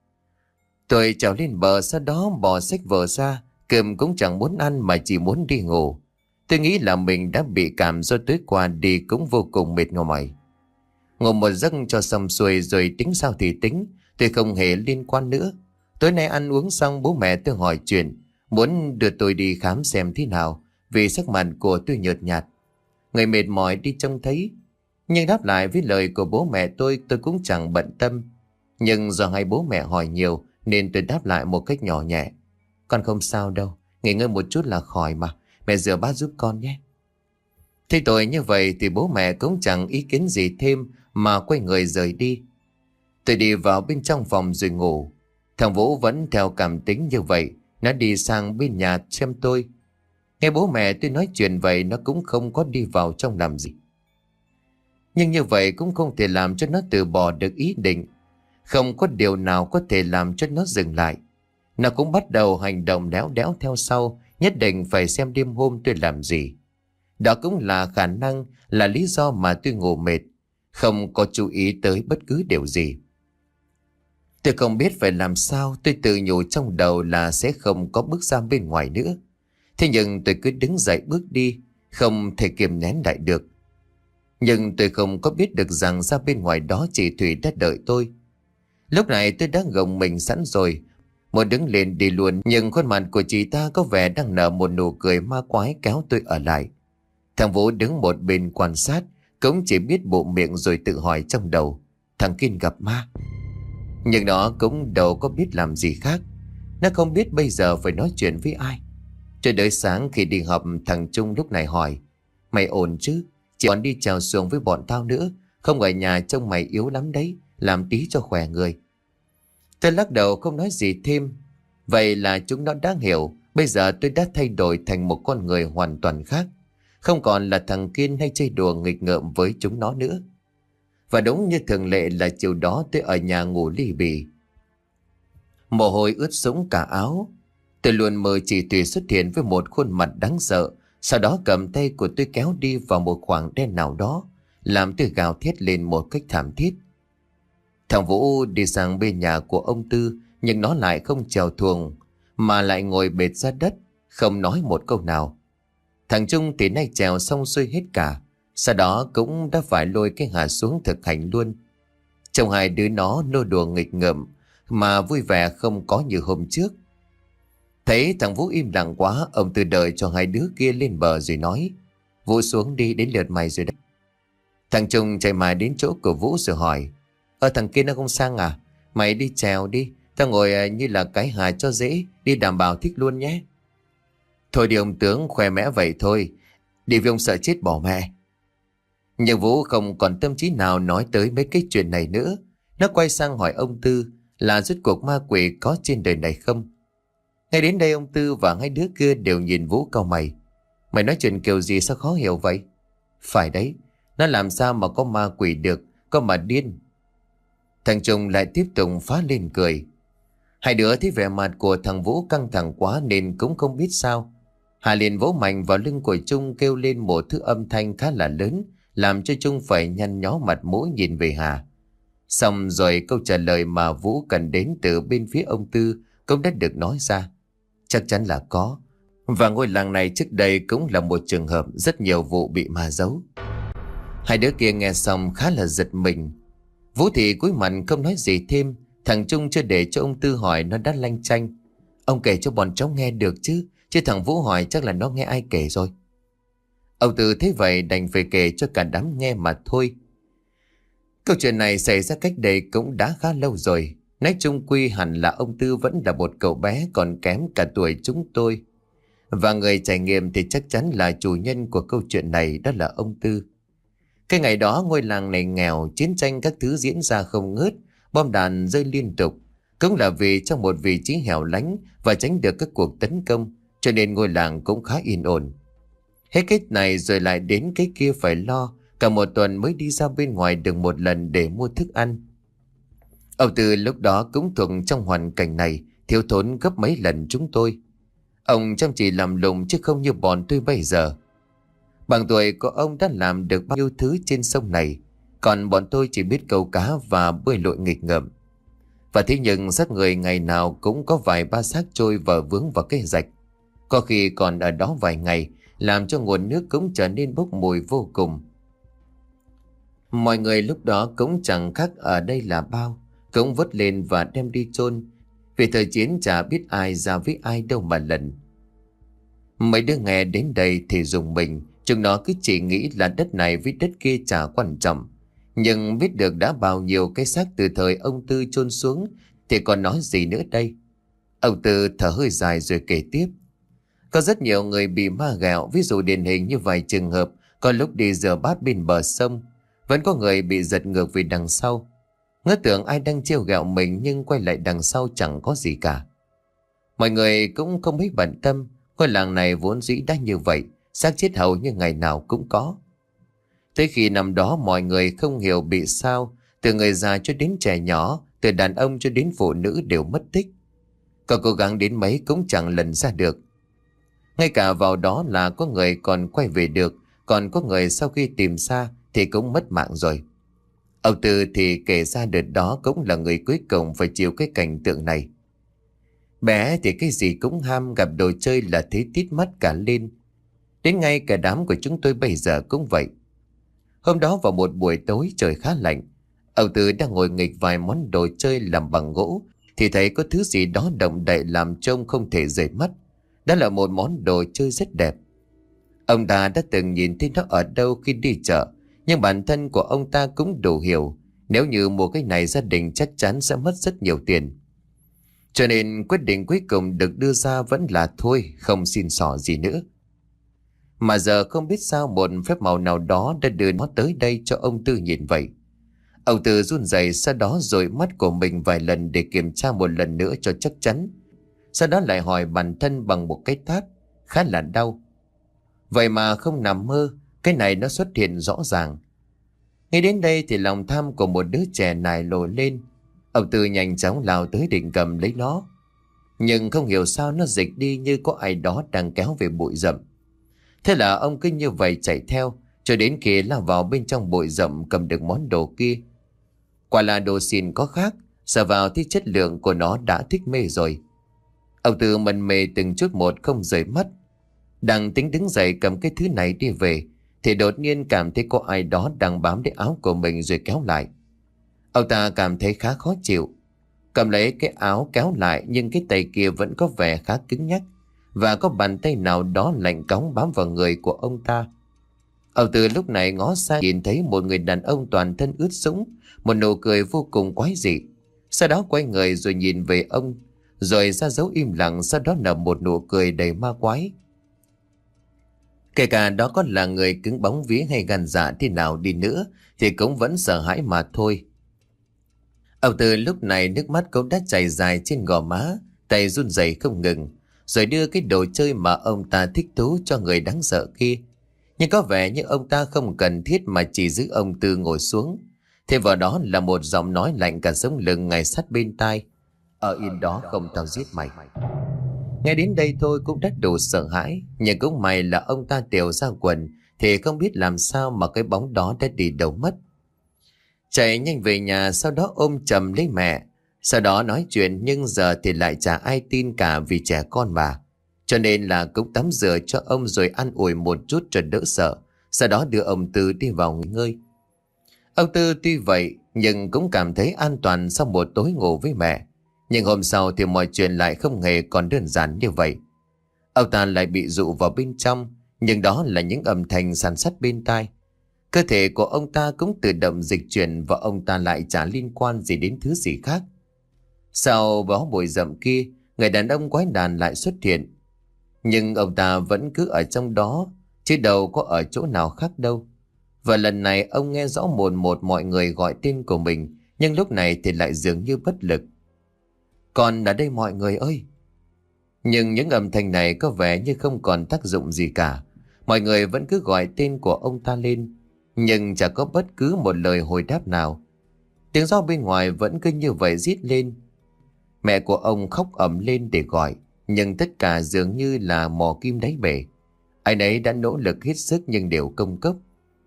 Tôi trèo lên bờ, sau đó bỏ sách vở ra, cơm cũng chẳng muốn ăn mà chỉ muốn đi ngủ. Tôi nghĩ là mình đã bị cảm do tối qua đi cũng vô cùng mệt mỏi. Ngủ một giấc cho xong xuôi rồi tính sao thì tính, tôi không hề liên quan nữa. Tối nay ăn uống xong bố mẹ tôi hỏi chuyện, muốn đưa tôi đi khám xem thế nào, vì sắc mặt của tôi nhợt nhạt. Người mệt mỏi đi trông thấy. Nhưng đáp lại với lời của bố mẹ tôi cũng chẳng bận tâm. Nhưng do hai bố mẹ hỏi nhiều nên tôi đáp lại một cách nhỏ nhẹ. Con không sao đâu, nghỉ ngơi một chút là khỏi mà, mẹ rửa bát giúp con nhé. Thế tôi như vậy thì bố mẹ cũng chẳng ý kiến gì thêm mà quay người rời đi. Tôi đi vào bên trong phòng rồi ngủ. Thằng Vũ vẫn theo cảm tính như vậy, nó đi sang bên nhà xem tôi. Nghe bố mẹ tôi nói chuyện vậy nó cũng không có đi vào trong làm gì. Nhưng như vậy cũng không thể làm cho nó từ bỏ được ý định. Không có điều nào có thể làm cho nó dừng lại. Nó cũng bắt đầu hành động đéo đéo theo sau, nhất định phải xem đêm hôm tôi làm gì. Đó cũng là khả năng, là lý do mà tôi ngủ mệt, không có chú ý tới bất cứ điều gì. Tôi không biết phải làm sao, tôi tự nhủ trong đầu là sẽ không có bước ra bên ngoài nữa. Thế nhưng tôi cứ đứng dậy bước đi, không thể kiềm nén lại được. Nhưng tôi không có biết được rằng ra bên ngoài đó chị Thủy đã đợi tôi. Lúc này tôi đã gồng mình sẵn rồi, muốn đứng lên đi luôn, nhưng khuôn mặt của chị ta có vẻ đang nở một nụ cười ma quái kéo tôi ở lại. Thằng Vũ đứng một bên quan sát, cũng chỉ biết bộ miệng rồi tự hỏi trong đầu, thằng Kiên gặp ma. Nhưng nó cũng đâu có biết làm gì khác. Nó không biết bây giờ phải nói chuyện với ai. Cho tới sáng khi đi học, thằng Trung lúc này hỏi, mày ổn chứ? Chị còn đi chèo xuồng với bọn tao nữa, không ở nhà trông mày yếu lắm đấy, làm tí cho khỏe người. Tôi lắc đầu không nói gì thêm. Vậy là chúng nó đã hiểu, bây giờ tôi đã thay đổi thành một con người hoàn toàn khác, không còn là thằng Kiên hay chơi đùa nghịch ngợm với chúng nó nữa. Và đúng như thường lệ là chiều đó tôi ở nhà ngủ ly bì, mồ hôi ướt sũng cả áo. Tôi luôn mơ chị Thủy xuất hiện với một khuôn mặt đáng sợ, sau đó cầm tay của tôi kéo đi vào một khoảng đen nào đó, làm tôi gào thét lên một cách thảm thiết. Thằng Vũ đi sang bên nhà của ông Tư, nhưng nó lại không chèo xuồng mà lại ngồi bệt ra đất, không nói một câu nào. Thằng Trung thì nay chèo xong xuôi hết cả, sau đó cũng đã phải lôi cái Hà xuống thực hành luôn. Trong hai đứa nó nô đùa nghịch ngợm mà vui vẻ không có như hôm trước. Thấy thằng Vũ im lặng quá, ông Tư đợi cho hai đứa kia lên bờ rồi nói, Vũ xuống đi, đến lượt mày rồi đấy. Thằng Trung chạy mà đến chỗ của Vũ rồi hỏi, thằng kia nó không sang à? Mày đi chèo đi, tao ngồi như là cái hà cho dễ, đi đảm bảo thích luôn nhé. Thôi đi ông tướng, khoe mẽ vậy thôi, đi vì ông sợ chết bỏ mẹ. Nhưng Vũ không còn tâm trí nào nói tới mấy cái chuyện này nữa. Nó quay sang hỏi ông Tư là rốt cuộc ma quỷ có trên đời này không. Ngay đến đây ông Tư và hai đứa kia đều nhìn Vũ cau mày. Mày nói chuyện kiểu gì sao khó hiểu vậy? Phải đấy, nó làm sao mà có ma quỷ được, có mà điên. Thằng Trung lại tiếp tục phá lên cười. Hai đứa thấy vẻ mặt của thằng Vũ căng thẳng quá nên cũng không biết sao. Hà liền vỗ mạnh vào lưng của Trung, kêu lên một thứ âm thanh khá là lớn, làm cho Trung phải nhăn nhó mặt mũi nhìn về Hà. Xong rồi câu trả lời mà Vũ cần đến từ bên phía ông Tư cũng đã được nói ra. Chắc chắn là có. Và ngôi làng này trước đây cũng là một trường hợp rất nhiều vụ bị ma giấu. Hai đứa kia nghe xong khá là giật mình. Vũ thì cúi mặt không nói gì thêm. Thằng Trung chưa để cho ông Tư hỏi nó đã lanh chanh. Ông kể cho bọn cháu nghe được chứ. Chứ thằng Vũ hỏi chắc là nó nghe ai kể rồi. Ông Tư thấy vậy đành phải kể cho cả đám nghe mà thôi. Câu chuyện này xảy ra cách đây cũng đã khá lâu rồi. Nói chung quy hẳn là ông Tư vẫn là một cậu bé còn kém cả tuổi chúng tôi. Và người trải nghiệm thì chắc chắn là chủ nhân của câu chuyện này, đó là ông Tư. Cái ngày đó ngôi làng này nghèo, chiến tranh các thứ diễn ra không ngớt, bom đạn rơi liên tục. Cũng là vì trong một vị trí hẻo lánh và tránh được các cuộc tấn công, cho nên ngôi làng cũng khá yên ổn. Hết cái này rồi lại đến cái kia phải lo, cả một tuần mới đi ra bên ngoài được một lần để mua thức ăn. Ông Tư lúc đó cũng thuộc trong hoàn cảnh này, thiếu thốn gấp mấy lần chúng tôi. Ông chăm chỉ làm lụng chứ không như bọn tôi bây giờ. Bằng tuổi của ông đã làm được bao nhiêu thứ trên sông này, còn bọn tôi chỉ biết câu cá và bơi lội nghịch ngợm. Và thế nhưng sát người ngày nào cũng có vài ba xác trôi và vướng vào cái rạch. Có khi còn ở đó vài ngày, làm cho nguồn nước cũng trở nên bốc mùi vô cùng. Mọi người lúc đó cũng chẳng khác ở đây là bao, cũng vớt lên và đem đi chôn. Vì thời chiến chả biết ai ra với ai đâu mà lần. Mấy đứa nghe đến đây thì dùng mình, chúng nó cứ chỉ nghĩ là đất này với đất kia chả quan trọng. Nhưng biết được đã bao nhiêu cái xác từ thời ông Tư chôn xuống thì còn nói gì nữa đây. Ông Tư thở hơi dài rồi kể tiếp. Có rất nhiều người bị ma ghẹo, ví dụ điển hình như vài trường hợp có lúc đi rửa bát bên bờ sông, vẫn có người bị giật ngược về đằng sau. Ngỡ tưởng ai đang trêu ghẹo mình nhưng quay lại đằng sau chẳng có gì cả. Mọi người cũng không mấy bận tâm, ngôi làng này vốn dĩ đã như vậy, xác chết hầu như ngày nào cũng có. Tới khi năm đó mọi người không hiểu bị sao, từ người già cho đến trẻ nhỏ từ đàn ông cho đến phụ nữ đều mất tích. Có cố gắng đến mấy cũng chẳng lần ra được. Ngay cả vào đó là có người còn quay về được, còn có người sau khi tìm ra thì cũng mất mạng rồi. Ông Tư thì kể ra đợt đó cũng là người cuối cùng phải chịu cái cảnh tượng này. Bé thì cái gì cũng ham, gặp đồ chơi là thấy tít mắt cả lên. Đến ngay cả đám của chúng tôi bây giờ cũng vậy. Hôm đó vào một buổi tối trời khá lạnh, ông Tư đang ngồi nghịch vài món đồ chơi làm bằng gỗ thì thấy có thứ gì đó động đậy làm trông không thể rời mắt. Đó là một món đồ chơi rất đẹp. Ông ta đã từng nhìn thấy nó ở đâu khi đi chợ, nhưng bản thân của ông ta cũng đủ hiểu, nếu như mua cái này gia đình chắc chắn sẽ mất rất nhiều tiền. Cho nên quyết định cuối cùng được đưa ra vẫn là thôi, không xin xỏ gì nữa. Mà giờ không biết sao một phép màu nào đó đã đưa nó tới đây cho ông Tư nhìn vậy. Ông Tư run rẩy, sau đó dụi mắt của mình vài lần để kiểm tra một lần nữa cho chắc chắn. Sau đó lại hỏi bản thân bằng một cái tát khá là đau. Vậy mà không nằm mơ, cái này nó xuất hiện rõ ràng. Ngay đến đây thì lòng tham của một đứa trẻ nảy nổi lên. Ông Tư nhanh chóng lao tới định cầm lấy nó, nhưng không hiểu sao nó dịch đi như có ai đó đang kéo về bụi rậm. Thế là ông cứ như vậy chạy theo cho đến khi lao vào bên trong bụi rậm cầm được món đồ kia. Quả là đồ xịn có khác, sờ vào thì chất lượng của nó đã thích mê rồi. Ông Tư mân mê từng chút một không rời mắt. Đang tính đứng dậy cầm cái thứ này đi về thì đột nhiên cảm thấy có ai đó đang bám lấy áo của mình rồi kéo lại. Ông ta cảm thấy khá khó chịu, cầm lấy cái áo kéo lại, nhưng cái tay kia vẫn có vẻ khá cứng nhắc và có bàn tay nào đó lạnh cóng bám vào người của ông ta. Ông Tư lúc này ngó sang nhìn thấy một người đàn ông toàn thân ướt sũng, một nụ cười vô cùng quái dị. Sau đó quay người rồi nhìn về ông, rồi ra dấu im lặng, sau đó nở một nụ cười đầy ma quái. Kể cả đó có là người cứng bóng vía hay gan dạ thế nào đi nữa thì cũng vẫn sợ hãi mà thôi. Ông Tư lúc này nước mắt cũng đã chảy dài trên gò má, tay run rẩy không ngừng, rồi đưa cái đồ chơi mà ông ta thích thú cho người đáng sợ kia. Nhưng có vẻ như ông ta không cần thiết mà chỉ giữ ông Tư ngồi xuống. Thêm vào đó là một giọng nói lạnh cả sống lưng ngay sát bên tai: "Ở yên đó không tao giết mày." Nghe đến đây thôi cũng đã đủ sợ hãi, nhưng cũng may là ông ta tiểu ra quần thì không biết làm sao mà cái bóng đó đã đi đâu mất. Chạy nhanh về nhà, sau đó ôm chầm lấy mẹ, sau đó nói chuyện, nhưng giờ thì lại chả ai tin cả vì trẻ con mà. Cho nên là cũng tắm rửa cho ông rồi an ủi một chút cho đỡ sợ, sau đó đưa ông Tư đi vào nghỉ ngơi. Ông Tư tuy vậy nhưng cũng cảm thấy an toàn sau một tối ngủ với mẹ. Nhưng hôm sau thì mọi chuyện lại không hề còn đơn giản như vậy. Ông ta lại bị dụ vào bên trong, nhưng đó là những âm thanh sàn sắt bên tai. Cơ thể của ông ta cũng tự động dịch chuyển và ông ta lại chả liên quan gì đến thứ gì khác. Sau bó bụi rậm kia, người đàn ông quái đản lại xuất hiện. Nhưng ông ta vẫn cứ ở trong đó, chứ đâu có ở chỗ nào khác đâu. Và lần này ông nghe rõ một một mọi người gọi tên của mình, nhưng lúc này thì lại dường như bất lực. "Còn ở đây mọi người ơi!" Nhưng những âm thanh này có vẻ như không còn tác dụng gì cả. Mọi người vẫn cứ gọi tên của ông ta lên, nhưng chả có bất cứ một lời hồi đáp nào. Tiếng gió bên ngoài vẫn cứ như vậy rít lên. Mẹ của ông khóc ầm lên để gọi, nhưng tất cả dường như là mò kim đáy bể. Ai nấy đã nỗ lực hết sức nhưng đều công cốc.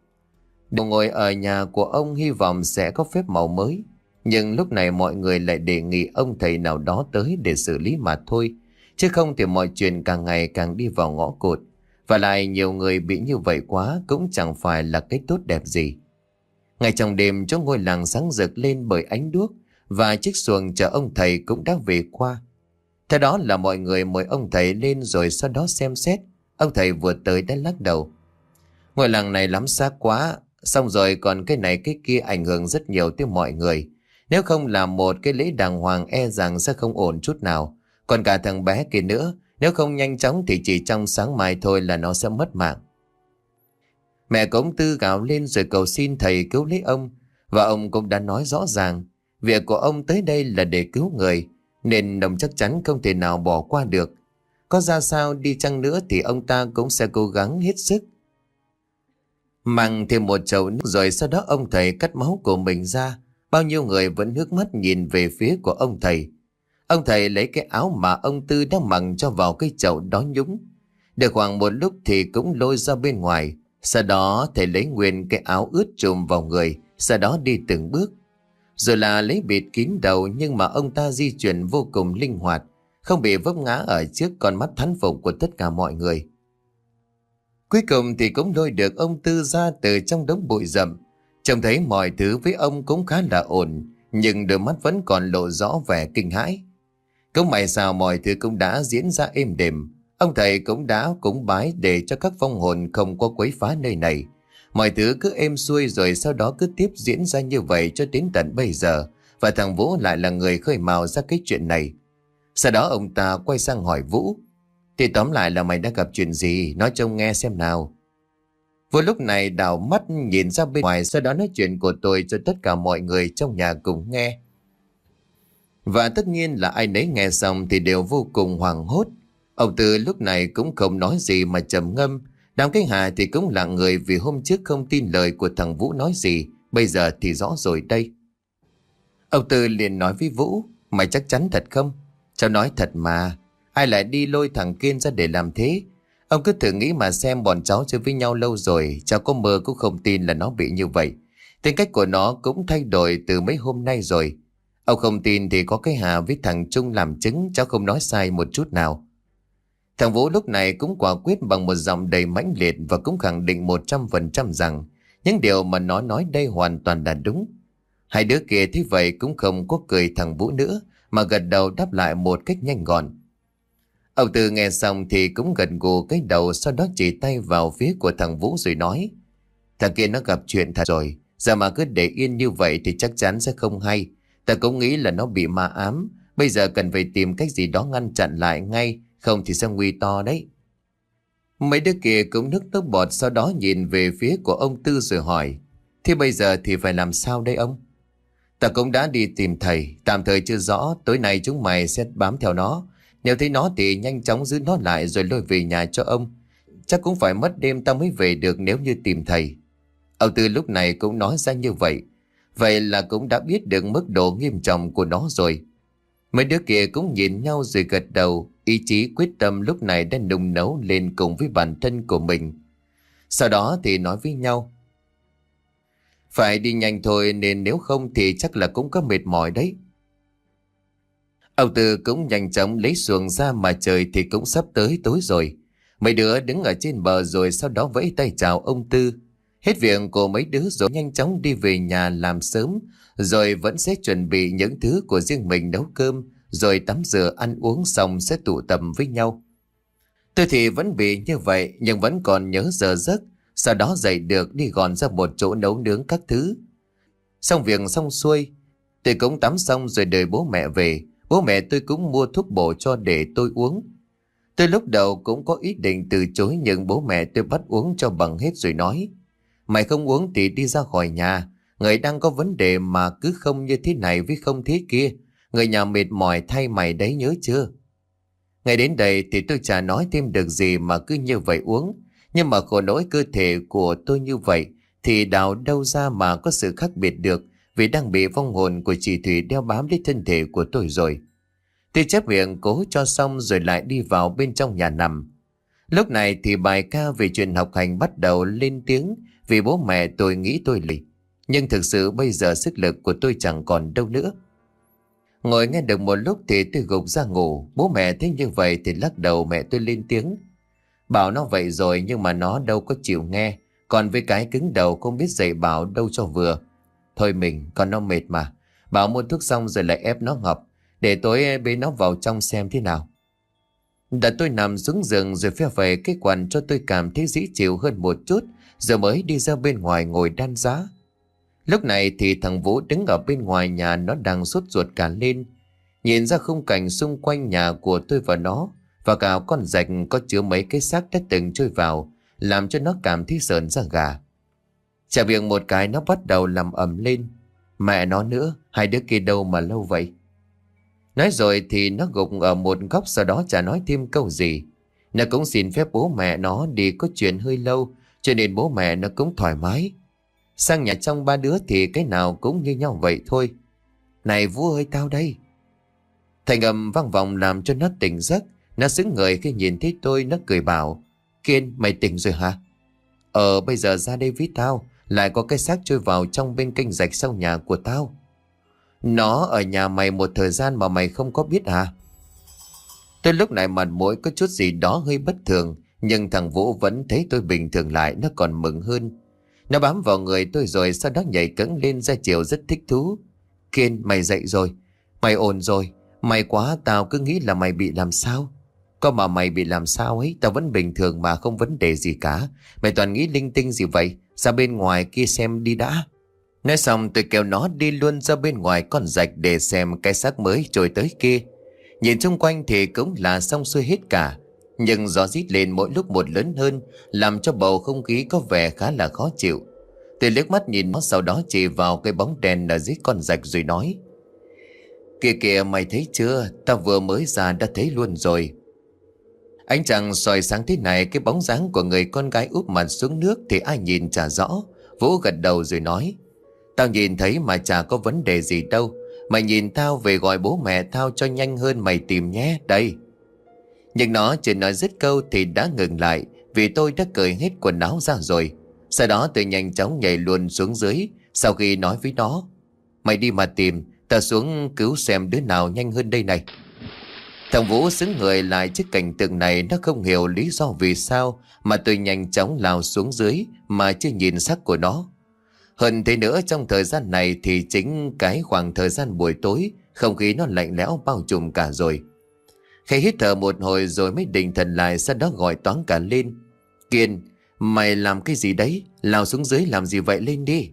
Đều ngồi ở nhà của ông hy vọng sẽ có phép màu mới, nhưng lúc này mọi người lại đề nghị ông thầy nào đó tới để xử lý mà thôi, chứ không thì mọi chuyện càng ngày càng đi vào ngõ cụt. Và lại nhiều người bị như vậy quá cũng chẳng phải là cái tốt đẹp gì. Ngay trong đêm, chỗ ngôi làng sáng rực lên bởi ánh đuốc, và chiếc xuồng chở ông thầy cũng đã về qua. Theo đó là mọi người mời ông thầy lên, rồi sau đó xem xét. Ông thầy vừa tới đã lắc đầu: "Ngôi làng này lắm xác quá, xong rồi còn cái này cái kia ảnh hưởng rất nhiều tới mọi người. Nếu không làm một cái lễ đàng hoàng e rằng sẽ không ổn chút nào. Còn cả thằng bé kia nữa, nếu không nhanh chóng thì chỉ trong sáng mai thôi là nó sẽ mất mạng." Mẹ của ông Tư gào lên rồi cầu xin thầy cứu lấy ông. Và ông cũng đã nói rõ ràng, việc của ông tới đây là để cứu người, nên ông chắc chắn không thể nào bỏ qua được. Có ra sao đi chăng nữa thì ông ta cũng sẽ cố gắng hết sức. Mang thêm một chậu nước rồi sau đó ông thầy cắt máu của mình ra bao nhiêu người vẫn nước mắt nhìn về phía của ông thầy. Ông thầy lấy cái áo mà ông Tư đã mặc cho vào cái chậu đó nhúng. Được khoảng một lúc thì cũng lôi ra bên ngoài. Sau đó thầy lấy nguyên cái áo ướt trùm vào người, sau đó đi từng bước. Rồi là lấy bịt kín đầu, nhưng mà ông ta di chuyển vô cùng linh hoạt, không bị vấp ngã ở trước con mắt thán phục của tất cả mọi người. Cuối cùng thì cũng lôi được ông Tư ra từ trong đống bụi rậm. Trông thấy mọi thứ với ông cũng khá là ổn, nhưng đôi mắt vẫn còn lộ rõ vẻ kinh hãi. Cũng may sao mọi thứ cũng đã diễn ra êm đềm. Ông thầy cũng đã cúng bái để cho các vong hồn không có quấy phá nơi này. Mọi thứ cứ êm xuôi, rồi sau đó cứ tiếp diễn ra như vậy cho đến tận bây giờ. Và thằng Vũ lại là người khơi mào ra cái chuyện này. Sau đó ông ta quay sang hỏi Vũ: "Thì tóm lại là mày đã gặp chuyện gì? Nói trông nghe xem nào." Vừa lúc này đảo mắt nhìn ra bên ngoài, sau đó nói chuyện của tôi cho tất cả mọi người trong nhà cùng nghe. Và tất nhiên là ai nấy nghe xong thì đều vô cùng hoảng hốt. Ông Tư lúc này cũng không nói gì mà trầm ngâm. Đám Cái Hà thì cũng lặng người vì hôm trước không tin lời của thằng Vũ nói gì. Bây giờ thì rõ rồi đây. Ông Tư liền nói với Vũ: "Mày chắc chắn thật không?" "Cháu nói thật mà. Ai lại đi lôi thằng Kiên ra để làm thế? Ông cứ thử nghĩ mà xem, bọn cháu chơi với nhau lâu rồi, cháu có mơ cũng không tin là nó bị như vậy. Tính cách của nó cũng thay đổi từ mấy hôm nay rồi. Ông không tin thì có cái Hà với thằng Trung làm chứng, cháu không nói sai một chút nào." Thằng Vũ lúc này cũng quả quyết bằng một giọng đầy mãnh liệt, và cũng khẳng định 100% rằng những điều mà nó nói đây hoàn toàn là đúng. Hai đứa kia thế vậy cũng không có cười thằng Vũ nữa, mà gật đầu đáp lại một cách nhanh gọn. Ông Tư nghe xong thì cũng gật gù cái đầu, sau đó chỉ tay vào phía của thằng Vũ rồi nói: "Thằng kia nó gặp chuyện thật rồi, giờ mà cứ để yên như vậy thì chắc chắn sẽ không hay. Ta cũng nghĩ là nó bị ma ám, bây giờ cần phải tìm cách gì đó ngăn chặn lại ngay, không thì sẽ nguy to đấy." Mấy đứa kia cũng nức nước bọt, sau đó nhìn về phía của ông Tư rồi hỏi: "Thế bây giờ thì phải làm sao đây ông?" "Ta cũng đã đi tìm thầy, tạm thời chưa rõ, tối nay chúng mày sẽ bám theo nó. Nếu thấy nó thì nhanh chóng giữ nó lại rồi lôi về nhà cho ông. Chắc cũng phải mất đêm ta mới về được nếu như tìm thầy." Ông Tư lúc này cũng nói ra như vậy. Vậy là cũng đã biết được mức độ nghiêm trọng của nó rồi. Mấy đứa kia cũng nhìn nhau rồi gật đầu, ý chí quyết tâm lúc này đã nung nấu lên cùng với bản thân của mình. Sau đó thì nói với nhau: "Phải đi nhanh thôi, nên nếu không thì chắc là cũng có mệt mỏi đấy." Ông Tư cũng nhanh chóng lấy xuồng ra, mà trời thì cũng sắp tới tối rồi. Mấy đứa đứng ở trên bờ rồi sau đó vẫy tay chào ông Tư. Hết việc của mấy đứa rồi nhanh chóng đi về nhà làm sớm, rồi vẫn sẽ chuẩn bị những thứ của riêng mình, nấu cơm, rồi tắm rửa ăn uống xong sẽ tụ tập với nhau. Tôi thì vẫn bị như vậy, nhưng vẫn còn nhớ giờ giấc. Sau đó dậy được đi gọn ra một chỗ nấu nướng các thứ. Xong việc xong xuôi, tôi cũng tắm xong rồi đợi bố mẹ về. Bố mẹ tôi cũng mua thuốc bổ cho để tôi uống. Tôi lúc đầu cũng có ý định từ chối, nhưng bố mẹ tôi bắt uống cho bằng hết rồi nói: "Mày không uống thì đi ra khỏi nhà. Người đang có vấn đề mà cứ không như thế này với không thế kia. Người nhà mệt mỏi thay mày đấy, nhớ chưa?" Ngay đến đây thì tôi chả nói thêm được gì mà cứ như vậy uống. Nhưng mà khổ nỗi cơ thể của tôi như vậy thì đào đâu ra mà có sự khác biệt được, vì đang bị vong hồn của chị Thủy đeo bám lấy thân thể của tôi rồi. Tôi chép miệng cố cho xong rồi lại đi vào bên trong nhà nằm. Lúc này thì bài ca về chuyện học hành bắt đầu lên tiếng, vì bố mẹ tôi nghĩ tôi lì. Nhưng thực sự bây giờ sức lực của tôi chẳng còn đâu nữa. Ngồi nghe được một lúc thì tôi gục ra ngủ. Bố mẹ thấy như vậy thì lắc đầu. Mẹ tôi lên tiếng: "Bảo nó vậy rồi nhưng mà nó đâu có chịu nghe. Còn với cái cứng đầu không biết dạy bảo đâu cho vừa. Thôi mình, con nó mệt mà. Bảo mua thuốc xong rồi lại ép nó ngọc. Để tối bế nó vào trong xem thế nào." Đã tôi nằm xuống giường rồi phe về cái quần cho tôi cảm thấy dễ chịu hơn một chút, rồi mới đi ra bên ngoài ngồi đan giá. Lúc này thì thằng Vũ đứng ở bên ngoài nhà, nó đang sốt ruột cả lên. Nhìn ra khung cảnh xung quanh nhà của tôi và nó, và cả con rạch có chứa mấy cái xác đã từng trôi vào, làm cho nó cảm thấy sởn da gà. Chả việc một cái nó bắt đầu làm ầm lên: "Mẹ nó nữa, hai đứa kia đâu mà lâu vậy?" Nói rồi thì nó gục ở một góc, sau đó chả nói thêm câu gì. Nó cũng xin phép bố mẹ nó đi có chuyện hơi lâu, cho nên bố mẹ nó cũng thoải mái. Sang nhà trong ba đứa thì cái nào cũng như nhau vậy thôi. Này Vũ ơi, tao đây. Thành âm vang vọng làm cho nó tỉnh giấc. Nó sững người khi nhìn thấy tôi, nó cười bảo: Kiên, mày tỉnh rồi hả? Bây giờ ra đây với tao. Lại có cái xác trôi vào trong bên kênh rạch sau nhà của tao. Nó ở nhà mày một thời gian mà mày không có biết à? Tôi lúc này mặt mũi có chút gì đó hơi bất thường, nhưng thằng Vũ vẫn thấy tôi bình thường lại, nó còn mừng hơn. Nó bám vào người tôi rồi sau đó nhảy cẫng lên ra chiều rất thích thú. Kiên, mày dậy rồi. Mày ổn rồi. May quá, tao cứ nghĩ là mày bị làm sao. Có mà mày bị làm sao ấy, tao vẫn bình thường mà không vấn đề gì cả. Mày toàn nghĩ linh tinh gì vậy? Ra bên ngoài kia xem đi đã. Nói xong tôi kéo nó đi luôn ra bên ngoài con rạch để xem cái xác mới trôi tới kia. Nhìn xung quanh thì cũng là xong xuôi hết cả. Nhưng gió rít lên mỗi lúc một lớn hơn, làm cho bầu không khí có vẻ khá là khó chịu. Tôi liếc mắt nhìn nó, sau đó chỉ vào cái bóng đèn ở dưới con rạch rồi nói: Kìa kìa, mày thấy chưa? Tao vừa mới ra đã thấy luôn rồi. Ánh trăng soi sáng thế này, cái bóng dáng của người con gái úp mặt xuống nước thì ai nhìn chả rõ. Vũ gật đầu rồi nói: Tao nhìn thấy mà chả có vấn đề gì đâu. Mày nhìn tao về gọi bố mẹ tao cho nhanh hơn mày tìm nhé, đây. Nhưng nó chưa nói dứt câu thì đã ngừng lại, vì tôi đã cởi hết quần áo ra rồi. Sau đó tôi nhanh chóng nhảy luôn xuống dưới. Sau khi nói với nó: Mày đi mà tìm, tao xuống cứu xem đứa nào nhanh hơn đây này. Thằng Vũ xứng người lại trước cảnh tượng này, nó không hiểu lý do vì sao mà tôi nhanh chóng lao xuống dưới mà chưa nhìn xác của nó. Hơn thế nữa, trong thời gian này thì chính cái khoảng thời gian buổi tối, không khí nó lạnh lẽo bao trùm cả rồi. Khi hít thở một hồi rồi mới định thần lại, sau đó gọi toáng cả lên: Kiên, mày làm cái gì đấy? Lao xuống dưới làm gì vậy, lên đi.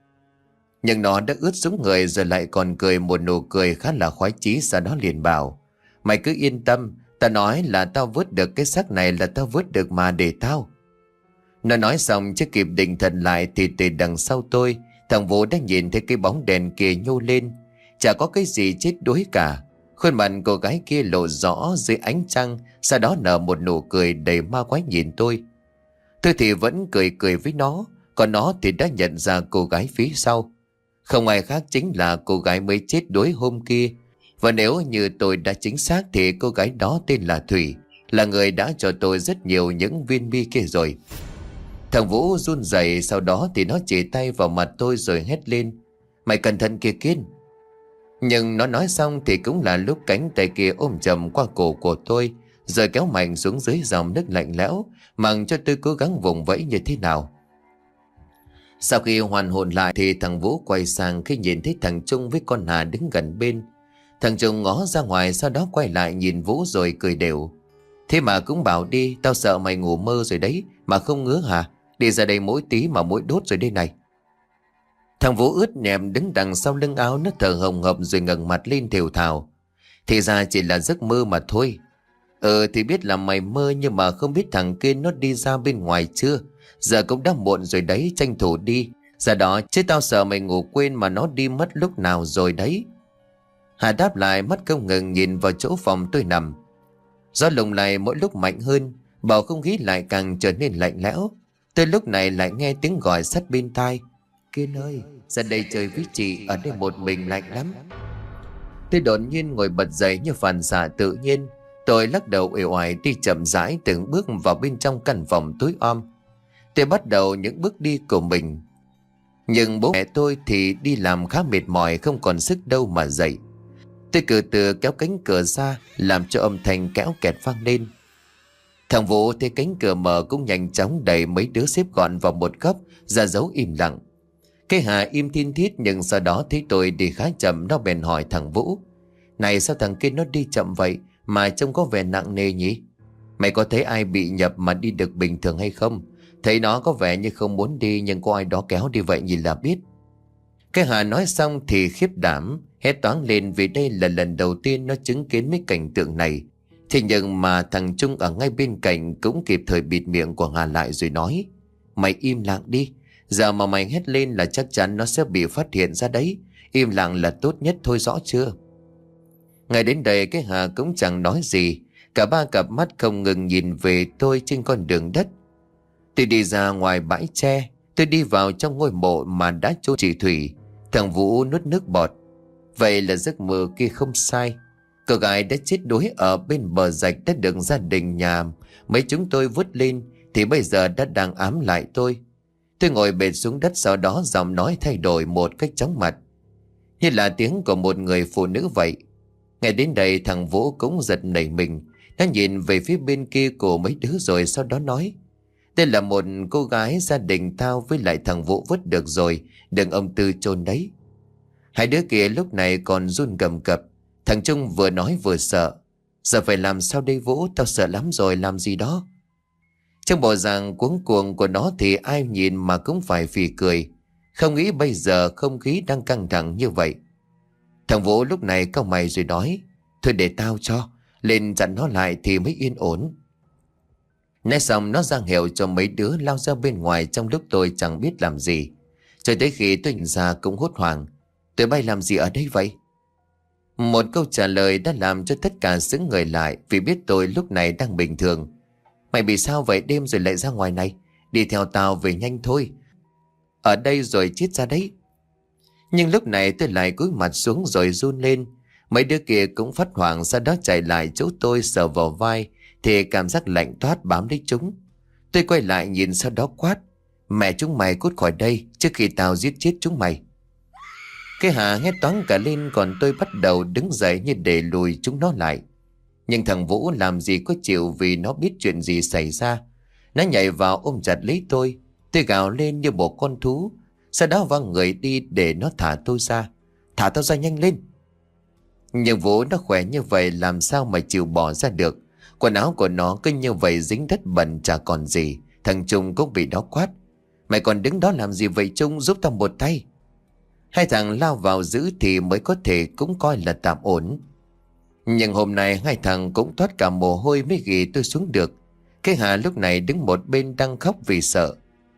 Nhưng nó đã ướt xuống người rồi lại còn cười một nụ cười khá là khoái chí, sau đó liền bảo: Mày cứ yên tâm, tao nói là tao vớt được cái xác này là tao vớt được mà, để tao. Nó nói xong chưa kịp định thần lại thì từ đằng sau tôi, thằng Vũ đã nhìn thấy cái bóng đèn kia nhô lên. Chả có cái gì chết đuối cả. Khuôn mặt cô gái kia lộ rõ dưới ánh trăng, sau đó nở một nụ cười đầy ma quái nhìn tôi. Tôi thì vẫn cười cười với nó, còn nó thì đã nhận ra cô gái phía sau. Không ai khác chính là cô gái mới chết đuối hôm kia. Và nếu như tôi đã chính xác thì cô gái đó tên là Thủy, là người đã cho tôi rất nhiều những viên bi kia rồi. Thằng Vũ run rẩy, sau đó thì nó chỉ tay vào mặt tôi rồi hét lên: Mày cẩn thận kìa Kiên. Nhưng nó nói xong thì cũng là lúc cánh tay kia ôm chầm qua cổ của tôi, rồi kéo mạnh xuống dưới dòng nước lạnh lẽo, mặc cho tôi cố gắng vùng vẫy như thế nào. Sau khi hoàn hồn lại thì thằng Vũ quay sang khi nhìn thấy thằng Trung với con Hà đứng gần bên. Thằng Trung ngó ra ngoài, sau đó quay lại nhìn Vũ rồi cười đều: Thế mà cũng bảo đi, tao sợ mày ngủ mơ rồi đấy, mà không ngứa hả? Đi ra đây mỗi tí mà mũi đốt rồi đây này. Thằng Vũ ướt nhèm đứng đằng sau lưng áo, nó thở hồng hộc rồi ngẩng mặt lên thều thào: Thì ra chỉ là giấc mơ mà thôi. Thì biết là mày mơ, nhưng mà không biết thằng kia nó đi ra bên ngoài chưa. Giờ cũng đã muộn rồi đấy, tranh thủ đi. Giờ đó chứ tao sợ mày ngủ quên mà nó đi mất lúc nào rồi đấy. Hà đáp lại, mắt không ngừng nhìn vào chỗ phòng tôi nằm. Gió lùng lại mỗi lúc mạnh hơn, bầu không khí lại càng trở nên lạnh lẽo. Tôi lúc này lại nghe tiếng gọi sát bên tai: Kiên ơi, ra đây chơi với chị, ở đây một mình lạnh lắm. Tôi đột nhiên ngồi bật dậy như phản xạ tự nhiên. Tôi lắc đầu uể oải đi chậm rãi từng bước vào bên trong căn phòng tối om. Tôi bắt đầu những bước đi của mình. Nhưng bố mẹ tôi thì đi làm khá mệt mỏi, không còn sức đâu mà dậy. Tôi từ từ kéo cánh cửa ra, làm cho âm thanh kéo kẹt vang lên. Thằng Vũ thấy cánh cửa mở cũng nhanh chóng đẩy mấy đứa xếp gọn vào một góc, ra dấu im lặng. Cái Hà im thiên thiết, nhưng sau đó thấy tôi đi khá chậm, nó bèn hỏi thằng Vũ: Này, sao thằng kia nó đi chậm vậy mà trông có vẻ nặng nề nhỉ? Mày có thấy ai bị nhập mà đi được bình thường hay không? Thấy nó có vẻ như không muốn đi, nhưng có ai đó kéo đi vậy nhìn là biết. Cái Hà nói xong thì khiếp đảm, hét toáng lên vì đây là lần đầu tiên nó chứng kiến mấy cảnh tượng này. Thế nhưng mà thằng Trung ở ngay bên cạnh cũng kịp thời bịt miệng của Hà lại rồi nói: Mày im lặng đi. Giờ mà mày hét lên là chắc chắn nó sẽ bị phát hiện ra đấy. Im lặng là tốt nhất thôi, rõ chưa? Ngay đến đây cái Hà cũng chẳng nói gì. Cả ba cặp mắt không ngừng nhìn về tôi trên con đường đất. Tôi đi ra ngoài bãi tre. Tôi đi vào trong ngôi mộ mà đã chôn chị Thủy. Thằng Vũ nuốt nước bọt. Vậy là giấc mơ kia không sai. Cô gái đã chết đuối ở bên bờ rạch đã được gia đình nhà mấy chúng tôi vớt lên, thì bây giờ đã đang ám lại tôi. Tôi ngồi bệt xuống đất, sau đó giọng nói thay đổi một cách chóng mặt, như là tiếng của một người phụ nữ vậy. Ngay đến đây thằng Vũ cũng giật nảy mình. Nó nhìn về phía bên kia của mấy đứa rồi sau đó nói: đây là một cô gái gia đình tao với lại thằng Vũ vứt được rồi, đừng ông Tư chôn đấy. Hai đứa kia lúc này còn run cầm cập. Thằng Trung vừa nói vừa sợ: giờ phải làm sao đây Vũ, tao sợ lắm rồi, làm gì đó. Trong bộ dạng cuống cuồng của nó thì ai nhìn mà cũng phải phì cười. Không nghĩ bây giờ không khí đang căng thẳng như vậy. Thằng Vũ lúc này cau mày rồi nói: thôi để tao cho, lên dặn nó lại thì mới yên ổn. Nói xong nó ra hiệu cho mấy đứa lao ra bên ngoài, trong lúc tôi chẳng biết làm gì. Cho tới khi tôi nhìn ra cũng hốt hoảng: tụi bay làm gì ở đây vậy? Một câu trả lời đã làm cho tất cả sững người lại, vì biết tôi lúc này đang bình thường. Mày bị sao vậy, đêm rồi lại ra ngoài này? Đi theo tao về nhanh thôi, ở đây rồi chết ra đấy. Nhưng lúc này tôi lại cúi mặt xuống rồi run lên. Mấy đứa kia cũng phát hoảng, sau đó chạy lại chỗ tôi sờ vào vai, thì cảm giác lạnh toát bám lấy chúng. Tôi quay lại nhìn, sau đó quát: mẹ chúng mày cút khỏi đây trước khi tao giết chết chúng mày. Cái Hà hét toáng cả lên, còn tôi bắt đầu đứng dậy như để lùi chúng nó lại. Nhưng thằng Vũ làm gì có chịu, vì nó biết chuyện gì xảy ra. Nó nhảy vào ôm chặt lấy tôi. Tôi gào lên như một con thú, sau đó văng người đi để nó thả tôi ra. Thả tao ra nhanh lên. Nhưng Vũ nó khỏe như vậy làm sao mà chịu bỏ ra được. Quần áo của nó cứ như vậy dính đất bẩn chả còn gì. Thằng Trung cũng bị đó quát: mày còn đứng đó làm gì vậy Trung, giúp tao một tay. Hai thằng lao vào giữ thì mới có thể cũng coi là tạm ổn. Nhưng hôm nay hai thằng cũng thoát cả mồ hôi mới ghi tôi xuống được. Cái Hà lúc này đứng một bên đang khóc vì sợ.